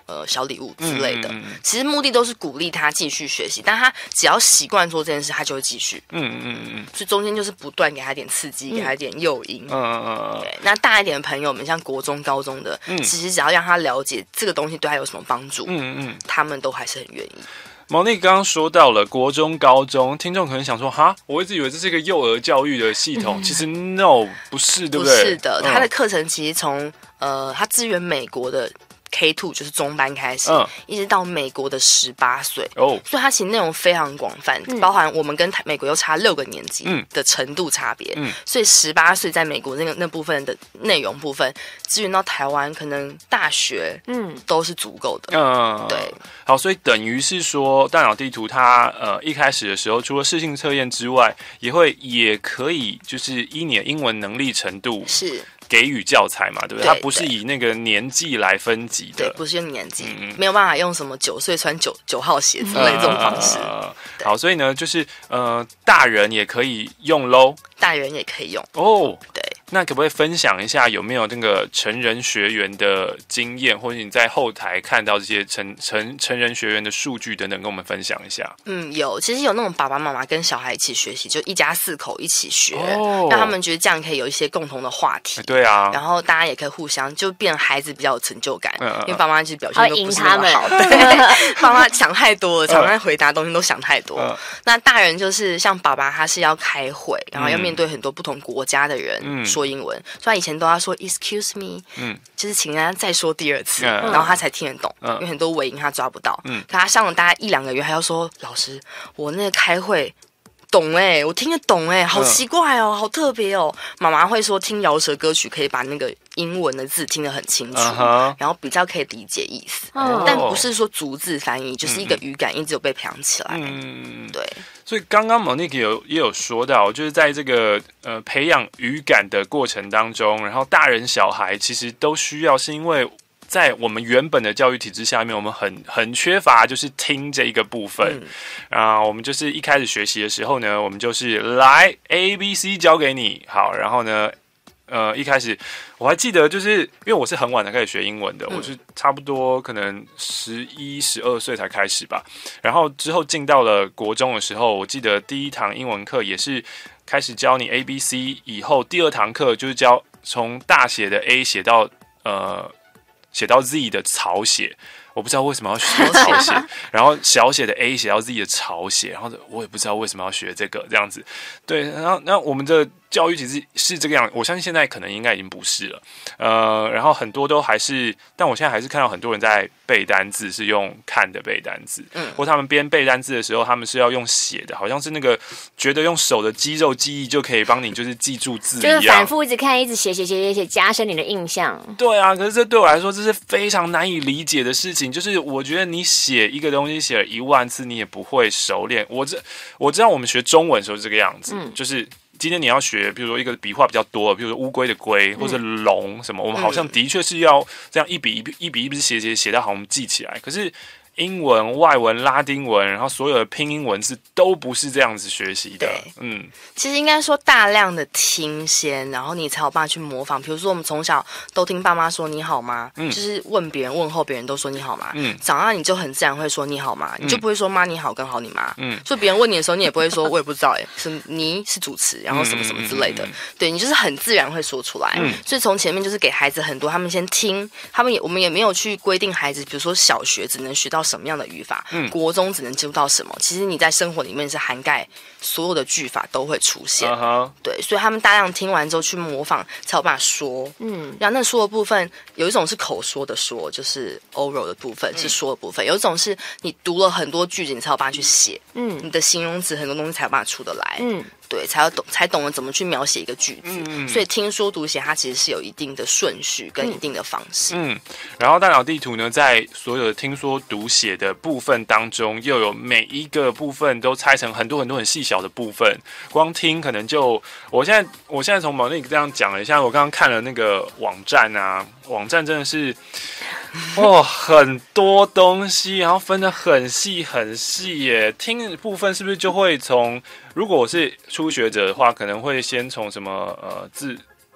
呃小礼物之类的。 嗯嗯嗯其实目的都是鼓励他继续学习，但他只要习惯做这件事，他就会继续。 嗯嗯嗯嗯。 所以中间就是不断给他点刺激， 嗯给他一点诱因。 嗯嗯嗯。 对，那大一点的朋友们，像国中、高中的，嗯，其实只要让他了解这个东西对他有什么帮助，嗯嗯，他们都还是很愿意。 毛内刚刚说到了国中、高中，听众可能想说，哈，我一直以为这是一个幼儿教育的系统，嗯、其实 no 不是，对不对？ 不是的，嗯、他的课程其实从呃，他支援美国的 K 二 就是中班开始，嗯、一直到美国的十八岁哦，所以它其实内容非常广泛，嗯、包含我们跟美国又差六个年级的程度差别，嗯，所以十八岁在美国那个那部分的内容部分支援到台湾，可能大学嗯都是足够的，嗯，对。 好，所以等于是说，大脑地图它呃一开始的时候，除了适性测验之外，也会也可以就是依你的英文能力程度是给予教材嘛，对不对？它不是以那个年纪来分级的， 对，不是用年纪，嗯、没有办法用什么九岁穿九九号鞋之类这种方式。呃、 好，所以呢，就是呃，大人也可以用咯， 大人也可以用哦， 对。 那可不可以分享一下有没有那个成人学员的经验，或者你在后台看到这些成成成人学员的数据等等，跟我们分享一下？ 嗯，有，其实有那种爸爸妈妈跟小孩一起学习，就一家四口一起学，哦、让他们觉得这样可以有一些共同的话题。 对啊， 然后大家也可以互相，就变孩子比较有成就感，嗯、因为爸妈其实表现都不是那么好，对，爸妈想太多了，常常回答东西都想太多。嗯、那大人就是像爸爸，他是要开会，然后要面对很多不同国家的人说英文，所以以前都要说 excuse me， 嗯，就是请人家再说第二次，嗯、然后他才听得懂，嗯、因为很多尾音他抓不到。嗯，可他上了大概一两个月，还要说老师，我那个开会懂哎、欸，我听得懂哎、欸，好奇怪哦，嗯、好特别哦。妈妈会说听饶舌歌曲可以把那个英文的字听得很清楚， uh-huh. 然后比较可以理解意思，哦、但不是说逐字翻译，就是一个语感一直有被培养起来。嗯，对。 所以刚刚 Monique 有也有说到，就是在这个呃培养语感的过程当中，然后大人小孩其实都需要，是因为在我们原本的教育体制下面，我们很很缺乏就是听这一个部分啊、嗯呃。我们就是一开始学习的时候呢，我们就是来 A B C 教给你，好，然后呢。呃，一开始我还记得，就是因为我是很晚才开始学英文的，嗯、我是差不多可能十一、十二岁才开始吧。然后之后进到了国中的时候，我记得第一堂英文课也是开始教你 A B C， 以后第二堂课就是教从大写的 A 写到呃写到 Z 的草写。我不知道为什么要学草写，然后小写的 A 写到 Z 的草写，然后我也不知道为什么要学这个这样子。对，然后那我们的教育体制是这个样，我相信现在可能应该已经不是了。呃，然后很多都还是，但我现在还是看到很多人在背单字是用看的背单字，嗯，或他们边背单字的时候，他们是要用写的，好像是那个觉得用手的肌肉记忆就可以帮你就是记住字一样， 就是反复一直看，一直写写写写写，加深你的印象。 对啊，可是这对我来说这是非常难以理解的事情。就是我觉得你写一个东西写了一万次，你也不会熟练。我这我知道我们学中文的时候是这个样子，嗯、就是今天你要学，比如说一个笔画比较多，比如说乌龟的龟或者龙什么，嗯、我们好像的确是要这样一笔一笔一笔一笔写写写到好，我们记起来。可是英文、外文、拉丁文，然后所有的拼音文字都不是这样子学习的。嗯， 其实应该说大量的听先，然后你才有办法去模仿。比如说我们从小都听爸妈说你好吗，嗯、就是问别人问候别人都说你好吗。嗯，长大你就很自然会说你好吗，嗯、你就不会说妈你好跟好你妈。嗯，所以别人问你的时候，你也不会说我也不知道哎，是你是主持，然后什么什么之类的。嗯、对你就是很自然会说出来。嗯，所以从前面就是给孩子很多，他们先听，他们也我们也没有去规定孩子，比如说小学只能学到什么样的语法，嗯、国中只能接触到什么。其实你在生活里面是涵盖所有的句法都会出现。Uh-huh. 对，所以他们大量听完之后去模仿，才有办法说。嗯，然后那说的部分有一种是口说的说，就是 oral 的部分、嗯、是说的部分；有一种是你读了很多句子，你才有办法去写。嗯，你的形容词很多东西才有办法出得来。嗯。对，才要懂，才懂得怎么去描写一个句子。嗯，所以听说读写它其实是有一定的顺序跟一定的方式。 嗯，然后大脑地图呢，在所有的听说读写的部分当中，又有每一个部分都拆成很多很多很细小的部分。光听可能就，我现在我现在从某那个这样讲了一下，我刚刚看了那个网站啊，网站真的是。哦，很多东西，然后分得很细很细耶。听的部分是不是就会从，如果我是初学者的话，可能会先从什么呃字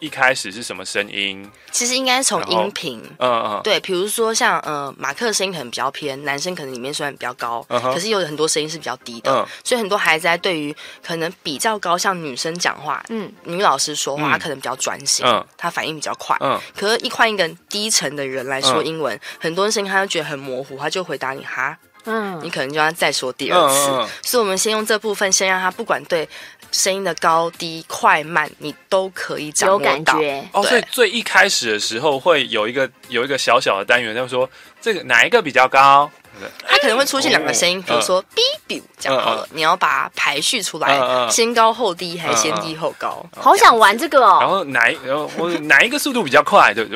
一开始是什么声音？ 其实应该是从音频， 嗯嗯， 对，比如说像呃马克的声音可能比较偏，男生可能里面虽然比较高，嗯、可是有很多声音是比较低的，嗯、所以很多孩子在对于可能比较高，像女生讲话，嗯，女老师说话，嗯、他可能比较专心，嗯，他反应比较快，嗯，可是一换一个低沉的人来说英文，嗯、很多声音他就觉得很模糊，他就回答你哈。嗯，你可能就要再说第二次，嗯嗯、所以我们先用这部分，先让他不管对声音的高低、快慢，你都可以掌握到。有感觉哦，所以最一开始的时候会有一个有一个小小的单元，就是说这个哪一个比较高。 它可能会出现两个声音，哦、比如说“哔哔”这样好了，嗯、你要把它排序出来，嗯、先高后低还是先低后高？ 嗯、好想玩这个哦。 然后哪一然后我哪一个速度比较快？对，跟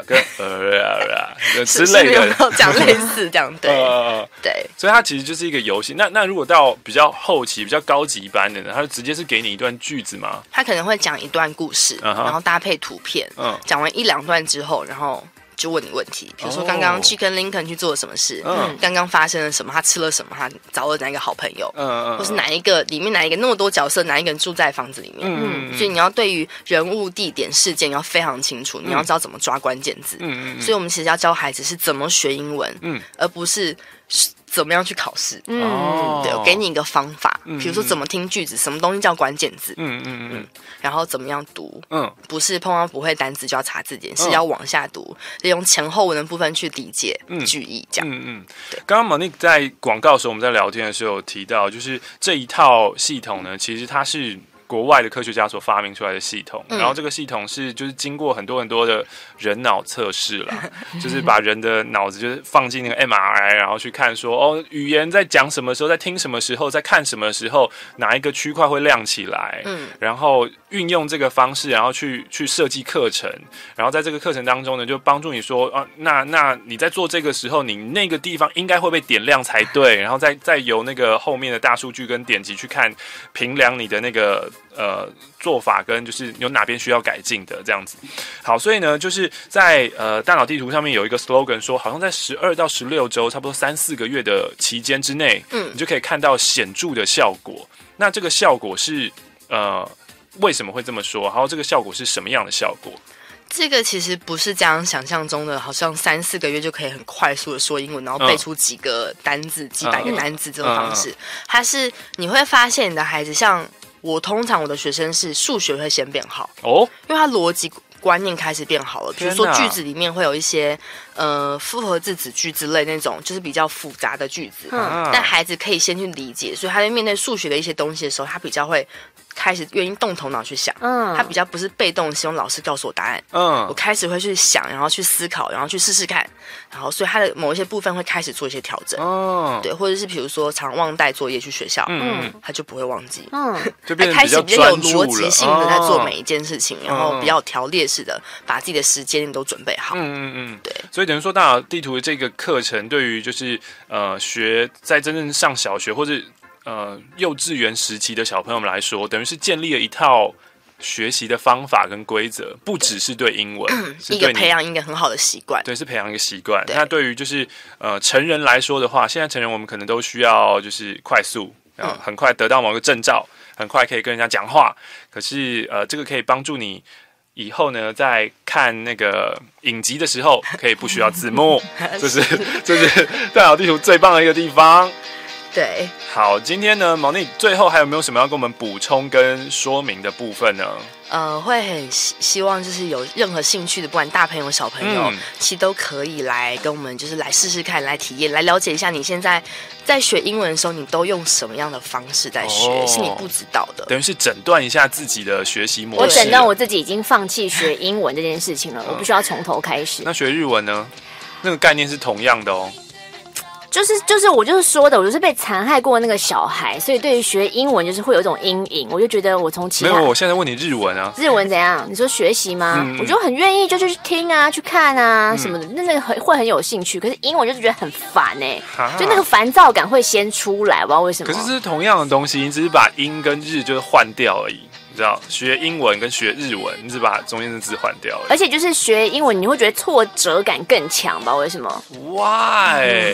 呃之类的， 讲类似这样对、呃、对。 所以它其实就是一个游戏。那那如果到比较后期、比较高级班的呢，它就直接是给你一段句子吗？ 它可能会讲一段故事，嗯、然后搭配图片，讲、嗯、完一两段之后，然后。就问你问题，比如说刚刚去跟林肯去做了什么事，嗯，刚刚发生了什么，他吃了什么，他找了哪一个好朋友，嗯嗯，或是哪一个里面哪一个那么多角色，哪一个人住在房子里面，嗯，所以你要对于人物、地点、事件要非常清楚，你要知道怎么抓关键字，嗯嗯，所以我们其实要教孩子是怎么学英文，嗯，而不是。怎么样去考试？嗯，对，我给你一个方法，嗯、比如说怎么听句子，什么东西叫关键字，嗯嗯嗯，然后怎么样读，嗯，不是碰到不会单词就要查字典，嗯、是要往下读，利用前后文的部分去理解句意，这样。嗯嗯， 对。刚刚 Monique 在广告的时候，我们在聊天的时候有提到，就是这一套系统呢，其实它是。国外的科学家所发明出来的系统，嗯、然后这个系统是就是经过很多很多的人脑测试啦，就是把人的脑子就是放进那个 M R I， 然后去看说哦，语言在讲什么时候，在听什么时候，在看什么时候，哪一个区块会亮起来，嗯，然后运用这个方式，然后去去设计课程，然后在这个课程当中呢，就帮助你说啊，那那你在做这个时候，你那个地方应该会被点亮才对，然后再再由那个后面的大数据跟点击去看评量你的那个。呃，做法跟就是有哪边需要改进的这样子。好，所以呢，就是在呃大脑地图上面有一个 slogan 说，好像在十二到十六周，差不多三四个月的期间之内，嗯，你就可以看到显著的效果。那这个效果是呃为什么会这么说？然后这个效果是什么样的效果？ 这个其实不是这样想象中的，好像三四个月就可以很快速的说英文，然后背出几个单字、嗯、几百个单字这种方式。嗯、它是你会发现你的孩子像。我通常我的学生是数学会先变好哦，因为他逻辑观念开始变好了。比如说句子里面会有一些呃复合字子句之类那种，就是比较复杂的句子，嗯、但孩子可以先去理解，所以他在面对数学的一些东西的时候，他比较会。开始愿意动头脑去想，嗯，他比较不是被动希望老师告诉我答案，嗯，我开始会去想，然后去思考，然后去试试看，然后所以他的某一些部分会开始做一些调整，哦，对，或者是比如说常忘带作业去学校，嗯，他就不会忘记，嗯， 就变得比较有逻辑性的在做每一件事情，然后比较有条列式的把自己的时间都准备好，嗯嗯嗯，对， 所以等于说大脑地图的这个课程对于就是呃学在真正上小学或者呃，幼稚园时期的小朋友们来说，等于是建立了一套学习的方法跟规则，不只是对英文， 嗯、是对一个培养一个很好的习惯。 对，是培养一个习惯。那对于就是呃成人来说的话，现在成人我们可能都需要就是快速，然后很快得到某个证照，很快可以跟人家讲话。可是呃，这个可以帮助你以后呢，在看那个影集的时候，可以不需要字幕，这是这是大脑地图最棒的一个地方。 对， 好，今天呢，Monique最后还有没有什么要跟我们补充跟说明的部分呢？ 呃，会很希希望就是有任何兴趣的，不管大朋友小朋友，嗯、其实都可以来跟我们就是来试试看，来体验，来了解一下你现在在学英文的时候，你都用什么样的方式在学，哦、是你不知道的。 等于是诊断一下自己的学习模式。 我诊断我自己已经放弃学英文这件事情了，嗯、我不需要从头开始。 那学日文呢？那个概念是同样的哦。 就是就是我就是说的，我就是被残害过那个小孩，所以对于学英文就是会有一种阴影。我就觉得我从其他没有，我现在问你日文啊， 日文怎样？你说学习吗？嗯、我就很愿意就去听啊，去看啊、嗯、什么的，那个会很有兴趣。可是英文就是觉得很烦哎、欸，就那个烦躁感会先出来，不知道为什么。 可是这是同样的东西，你只是把英跟日就是换掉而已。你知道，学英文跟学日文，你只把中间的字换掉而已。 而且就是学英文，你会觉得挫折感更强吧？为什么 ？Why？、嗯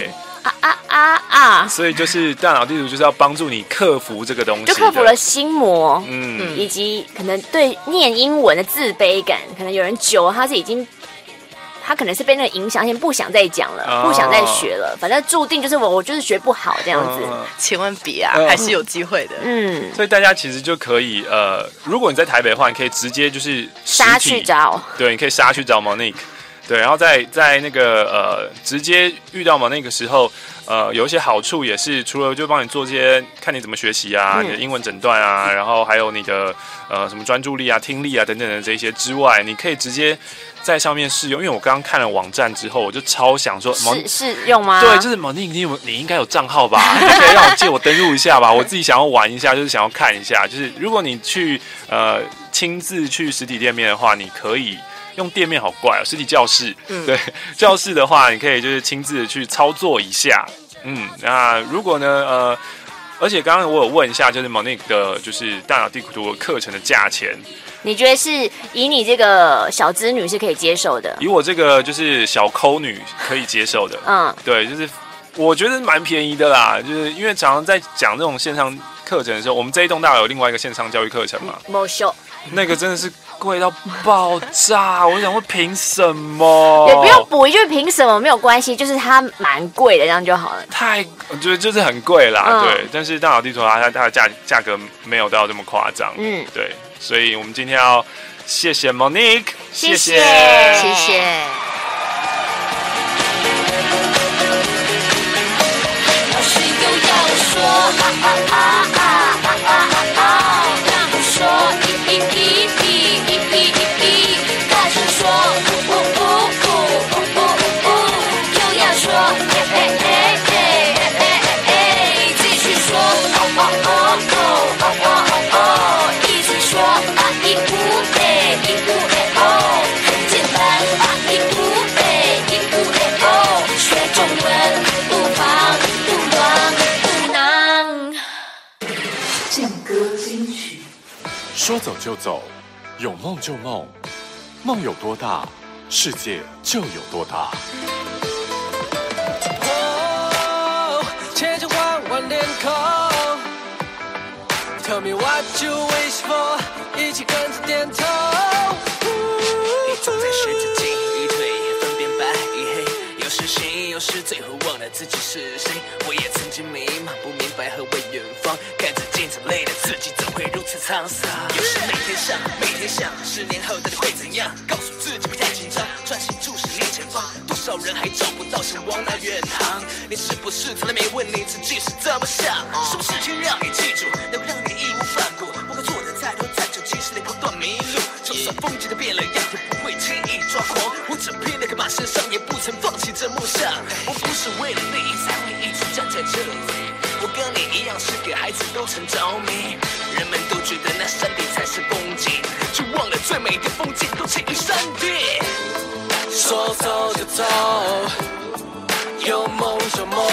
啊啊啊啊！ 所以就是大脑地图就是要帮助你克服这个东西， 就克服了心魔， 嗯， 以及可能对念英文的自卑感。可能有人久他是已经。他可能是被那个影响，先不想再讲了，哦、不想再学了，反正注定就是我，我就是学不好这样子。 嗯、千万别啊，嗯、还是有机会的。 嗯， 所以大家其实就可以，呃，如果你在台北的话，你可以直接就是杀去找， 对，你可以杀去找 Monique， 对，然后在在那个呃直接遇到 Monique 的时候，呃，有一些好处也是，除了就帮你做这些，看你怎么学习啊，嗯、你的英文诊断啊，然后还有你的呃什么专注力啊、听力啊等等的这些之外，你可以直接。在上面试用，因为我刚刚看了网站之后，我就超想说， 试试用吗？ 对，就是 Monique， 你有你应该有账号吧？你可以让我借我登录一下吧，我自己想要玩一下，就是想要看一下。就是如果你去呃亲自去实体店面的话，你可以用店面好怪哦，实体教室，嗯、对，教室的话，你可以就是亲自去操作一下。嗯，那如果呢，呃，而且刚刚我有问一下，就是 Monique 的，就是大脑地图的课程的价钱。 你觉得是以你这个小资女是可以接受的？ 以我这个就是小抠女可以接受的，嗯，对，就是我觉得蛮便宜的啦，就是因为常常在讲这种线上课程的时候，我们这一栋大楼有另外一个线上教育课程嘛， 没秀， 那个真的是贵到爆炸，我想说凭什么？ 也不用补一句凭什么没有关系，就是它蛮贵的，这样就好了。 太，我觉得就是很贵啦，嗯、对，但是大脑地图它它的价价格没有到这么夸张，嗯，对。所以我们今天要谢谢 Monique， 谢谢谢谢。 老师又要说啊啊啊啊啊啊啊，让我说一一一一一一一，大声说呜呜呜呜呜呜，又要说哎哎哎哎哎哎，继续说哦哦哦哦哦哦哦。说啊一五哎一五哎哦，很简单啊一五哎一五哎哦，学中文不慌不乱不囊。 劲歌金曲，说走就走，有梦就梦，梦有多大，世界就有多大。 哦，千千万万脸孔。Tell me what you wish for， 一起跟着点头。 你总在试着进与退，分辨白与黑，有时醒，有时醉，会忘了自己是谁。我也曾经迷茫，不明白何为远方，看着镜子里的自己，怎会如此沧桑？有时每天想，每天想，十年后到底会怎样？告诉自己不太紧张，专心注视力前方。多少人还找不到向往那远航？你是不是从来没问你自己是怎么想？什么事情让你记住，能够让你义无反顾？不管做的再多再久，即使你不断迷路，就算风景都变了样，也不会轻易抓狂。我只拼了个马身上，也不曾放弃这梦想。我不是为了利益才会一直站在这里，我跟你一样是个孩子，都曾着迷。人们都觉得那山顶才是风景，却忘了最美的风景都起于山顶。 说走就走，有梦就梦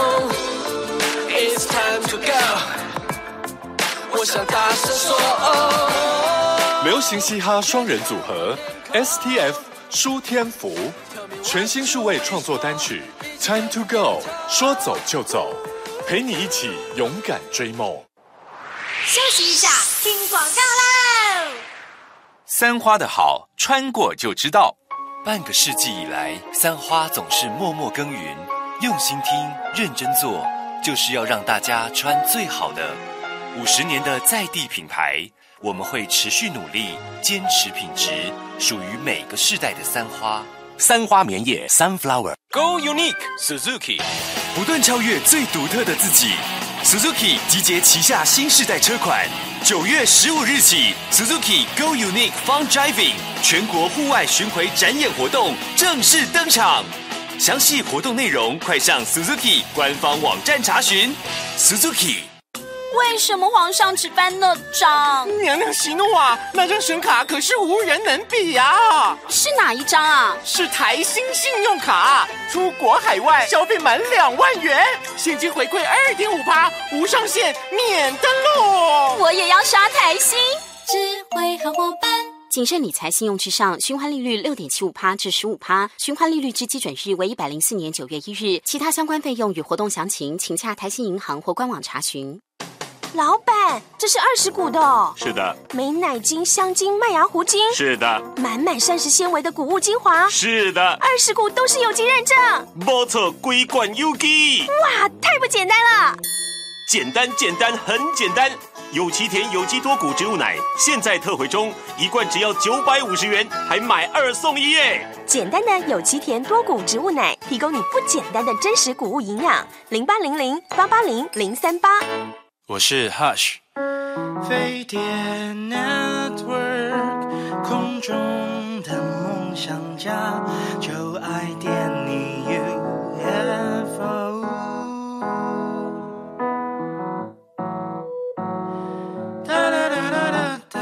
，It's time to go。我想大声说哦。 流行嘻哈双人组合 S T F 舒天福，全新数位创作单曲 Time to Go， 说走就走，陪你一起勇敢追梦。 休息一下，听广告喽。 三花的好，穿过就知道。半个世纪以来，三花总是默默耕耘，用心听，认真做，就是要让大家穿最好的。五十年的在地品牌，我们会持续努力，坚持品质，属于每个世代的三花。 三花棉叶 Sunflower Go Unique Suzuki， 不断超越最独特的自己。Suzuki 集结旗下新世代车款，九月十五日起 ，Suzuki Go Unique Fun Driving 全国户外巡回展演活动正式登场。详细活动内容，快上 Suzuki 官方网站查询。Suzuki。 为什么皇上只颁那张？ 娘娘息怒啊！那张神卡可是无人能比啊！ 是哪一张啊？ 是台新信用卡，出国海外消费满两万元，现金回馈二点五趴，无上限免登录。 我也要刷台新， 智慧好伙伴， 谨慎理财，信用至上。循环利率六点七五趴至十五趴，循环利率之基准日为一百零四年九月一日。其他相关费用与活动详情，请洽台新银行或官网查询。 老板，这是二十股的哦。 是的。 美乃精、香精、麦芽糊精。 是的。 满满膳食纤维的谷物精华。 是的。 二十股都是有机认证。 没错，规管有机。 哇，太不简单了！ 简单，简单，很简单。有其田有机多谷植物奶现在特惠中，一罐只要九百五十元，还买二送一耶！ 简单的有其田多谷植物奶，提供你不简单的真实谷物营养。零八零零八八零零三八。 我是 Hush。 飞碟 Network， 空中的梦想家，就爱点你 U F O。哒哒哒哒哒哒。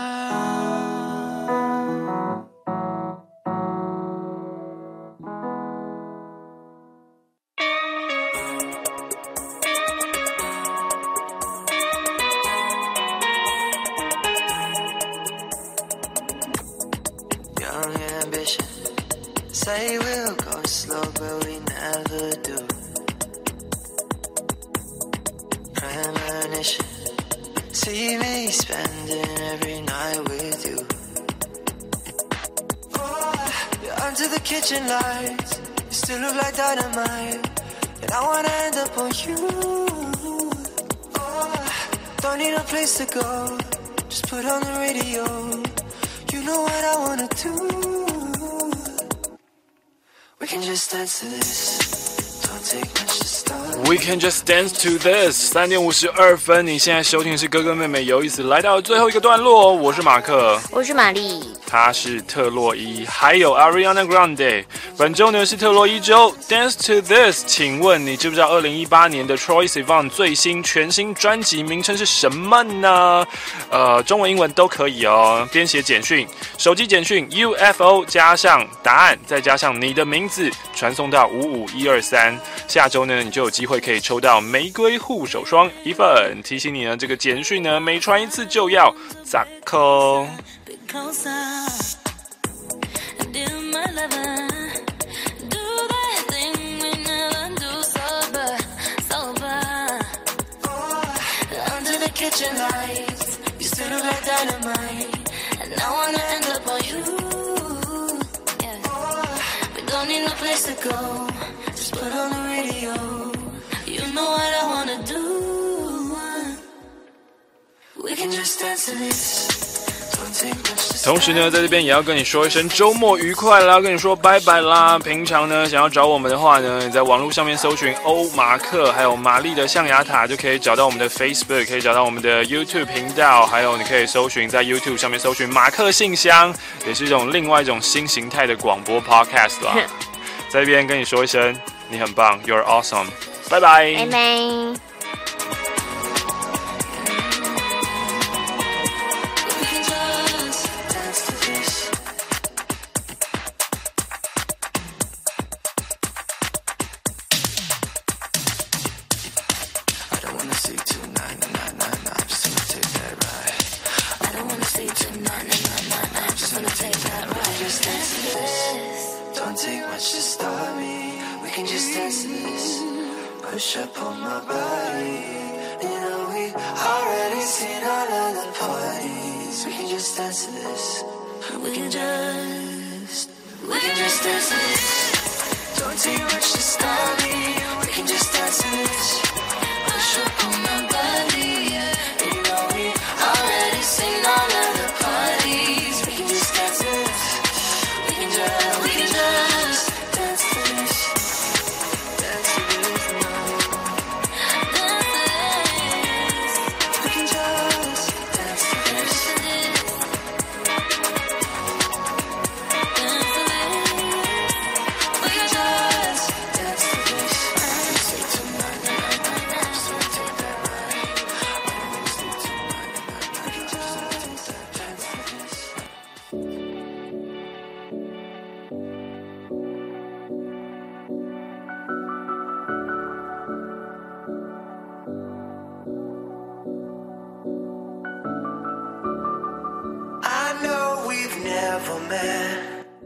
Say we'll go slow, but we never do. Premonition, see me spending every night with you. Oh, you're under the kitchen lights, you still look like dynamite, and I wanna end up on you. Oh, don't need a place to go, just put on the radio. You know what I wanna do.We can just dance to this. Don't take much to start. We can just dance to this. 三点五十二分，你现在收听的是哥哥妹妹有意思，来到最后一个段落。我是马克， 我是玛丽， 他是特洛伊，还有 Ariana Grande。本周呢是特洛伊周 ，Dance to This。请问你知不知道二零一八年的 Troye Sivan 最新全新专辑名称是什么呢？呃，中文、英文都可以哦。编写简讯，手机简讯 U F O 加上答案，再加上你的名字，传送到五五一二三。下周呢，你就有机会可以抽到玫瑰护手霜一份。提醒你呢，这个简讯呢，每传一次就要十颗。 Kitchen lights, you still look like dynamite, and I wanna end up on you. Yeah. We don't need no place to go, just put on the radio. You know what I wanna do. We can just dance to this. 同时呢，在这边也要跟你说一声周末愉快啦，跟你说拜拜啦。平常呢，想要找我们的话呢，你在网络上面搜寻欧马克，还有玛丽的象牙塔，就可以找到我们的 Facebook， 可以找到我们的 YouTube 频道，还有你可以搜寻在 YouTube 上面搜寻马克信箱，也是一种另外一种新形态的广播 Podcast 啦。在这边跟你说一声，你很棒 ，You're awesome， 拜拜， 拜拜。 Push up on my body. You know we already seen all of the parties. We can just dance to this. We can just, we can just dance to this. Don't take much to stop me. We can just dance to this. Push up on my body. You know we already seen all of the parties. We can just dance to this. We can just, we can just dance to this. Dance to this now. We can just dance to this. for me。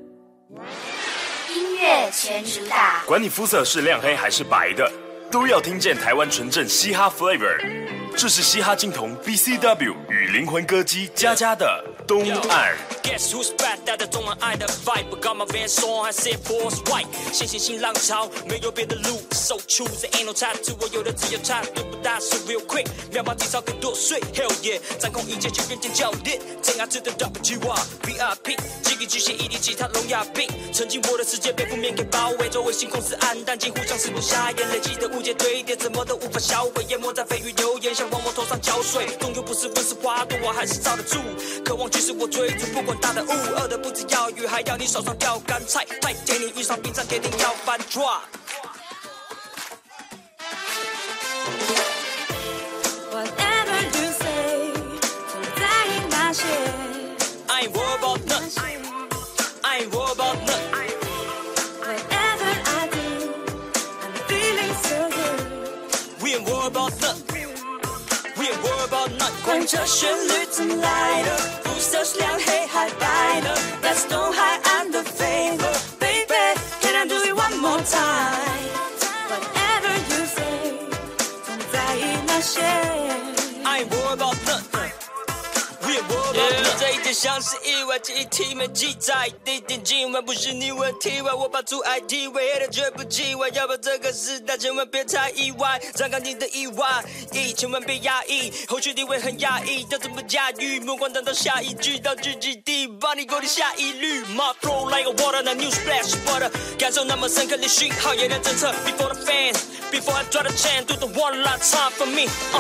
音乐全主打， 管你肤色是亮黑还是白的，都要听见台湾纯正嘻哈 flavor。这是嘻哈金童 B C W 与灵魂歌姬佳佳的东岸。 Guess who's back？ 带着东岸爱的 vibe， got my Vans on， 还是 Air Force White。新新新浪潮，没有别的路 ，so choose，ain't no tattoo， 我有的只有差，对不大是 real quick， 秒把体操更多碎 ，Hell yeah， 掌控一切去变成教练 ，Take out to the W R V I P， 几个巨蟹一滴其他聋哑病，曾经我的世界被负面给包围，周围星空是暗淡，几乎像是不下眼，累积的误解堆叠，怎么都无法销毁，淹没在蜚语流言，想往我头上浇水，终究不是温室花朵，我还是罩得住，渴望驱使我追逐，不管大的雾，饿的不止要鱼，还要你手上钓干菜，太甜你遇上冰山铁定要翻 drop。 Whatever you say， 不在意那些。 I ain't worried about nothing. I ain't worried about nothing. Whatever I do, I'm feeling so good. We ain't worried about nothing. We ain't worried about nothing. 管这旋律怎么来的，肤色是亮黑还白的。Let's don't hide under favor, baby. Can I do it one more time? Whatever you say， 总在意那些。 I ain't worried about nothing. We ain't worried about nothing. 这一点像是意外，记忆体没记载。地点今晚不是你问题外，我把阻碍体位黑的绝不奇怪。要不这个时代千万别太意外，站岗你的意外，意千万别压抑，后续地位很压抑，要怎么驾驭？目光等到下一句，到句基地，把你勾的下一律。My flow like a water, a new splash water， 感受那么深刻的讯号，也能侦测 before the fans, before I draw the chain, do the one last time for me. Uh.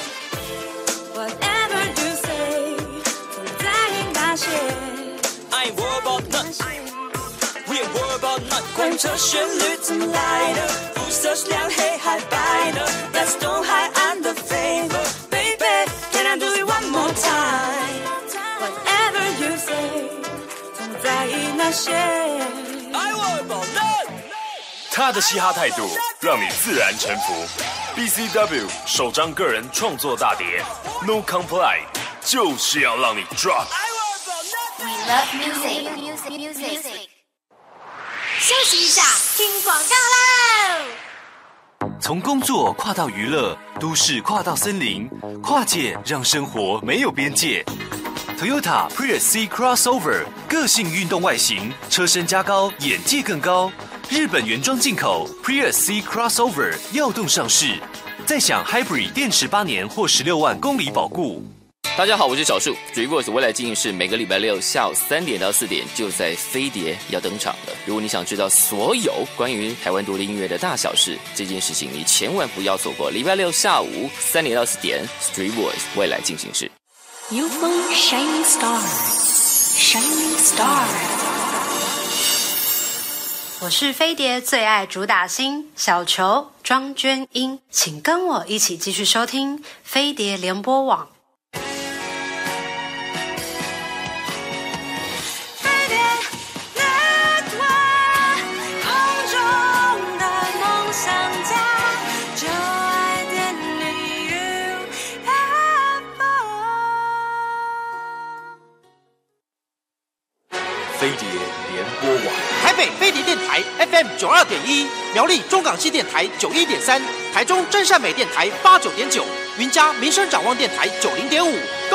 Whatever you say， 总在意那些。 I ain't worried about nothing. We ain't worried about nothing. 管这旋律怎么来的，肤色是亮黑还白的。Let's don't hide under favor, baby. Can I do it one more time? Whatever you say， 总在意那些。 I worry about nothing. 他的嘻哈态度让你自然臣服。B C W 首张个人创作大碟 No Comply 就是要让你 drop。 We love music, music, music. 休息一下，听广告喽。 从工作跨到娱乐，都市跨到森林，跨界让生活没有边界。Toyota Prius C Crossover 个性运动外形，车身加高，眼界更高。日本原装进口 Prius C Crossover 耀动上市，再享 Hybrid 电池八年或十六万公里保固。 大家好，我是小树 ，Dreamworks 未来进行式每个礼拜六下午三点到四点就在飞碟要登场了。如果你想知道所有关于台湾独立音乐的大小事，这件事情你千万不要错过。礼拜六下午三点到四点 ，Dreamworks 未来进行式。 U F O Shining Star Shining Star。 我是飞碟最爱主打星小球庄娟英，请跟我一起继续收听飞碟联播网。 飞碟联播网， 台北飞碟电台 F M 九二点一，苗栗中港西电台九一点三，台中真善美电台八九点九，云嘉民生展望电台九零点五。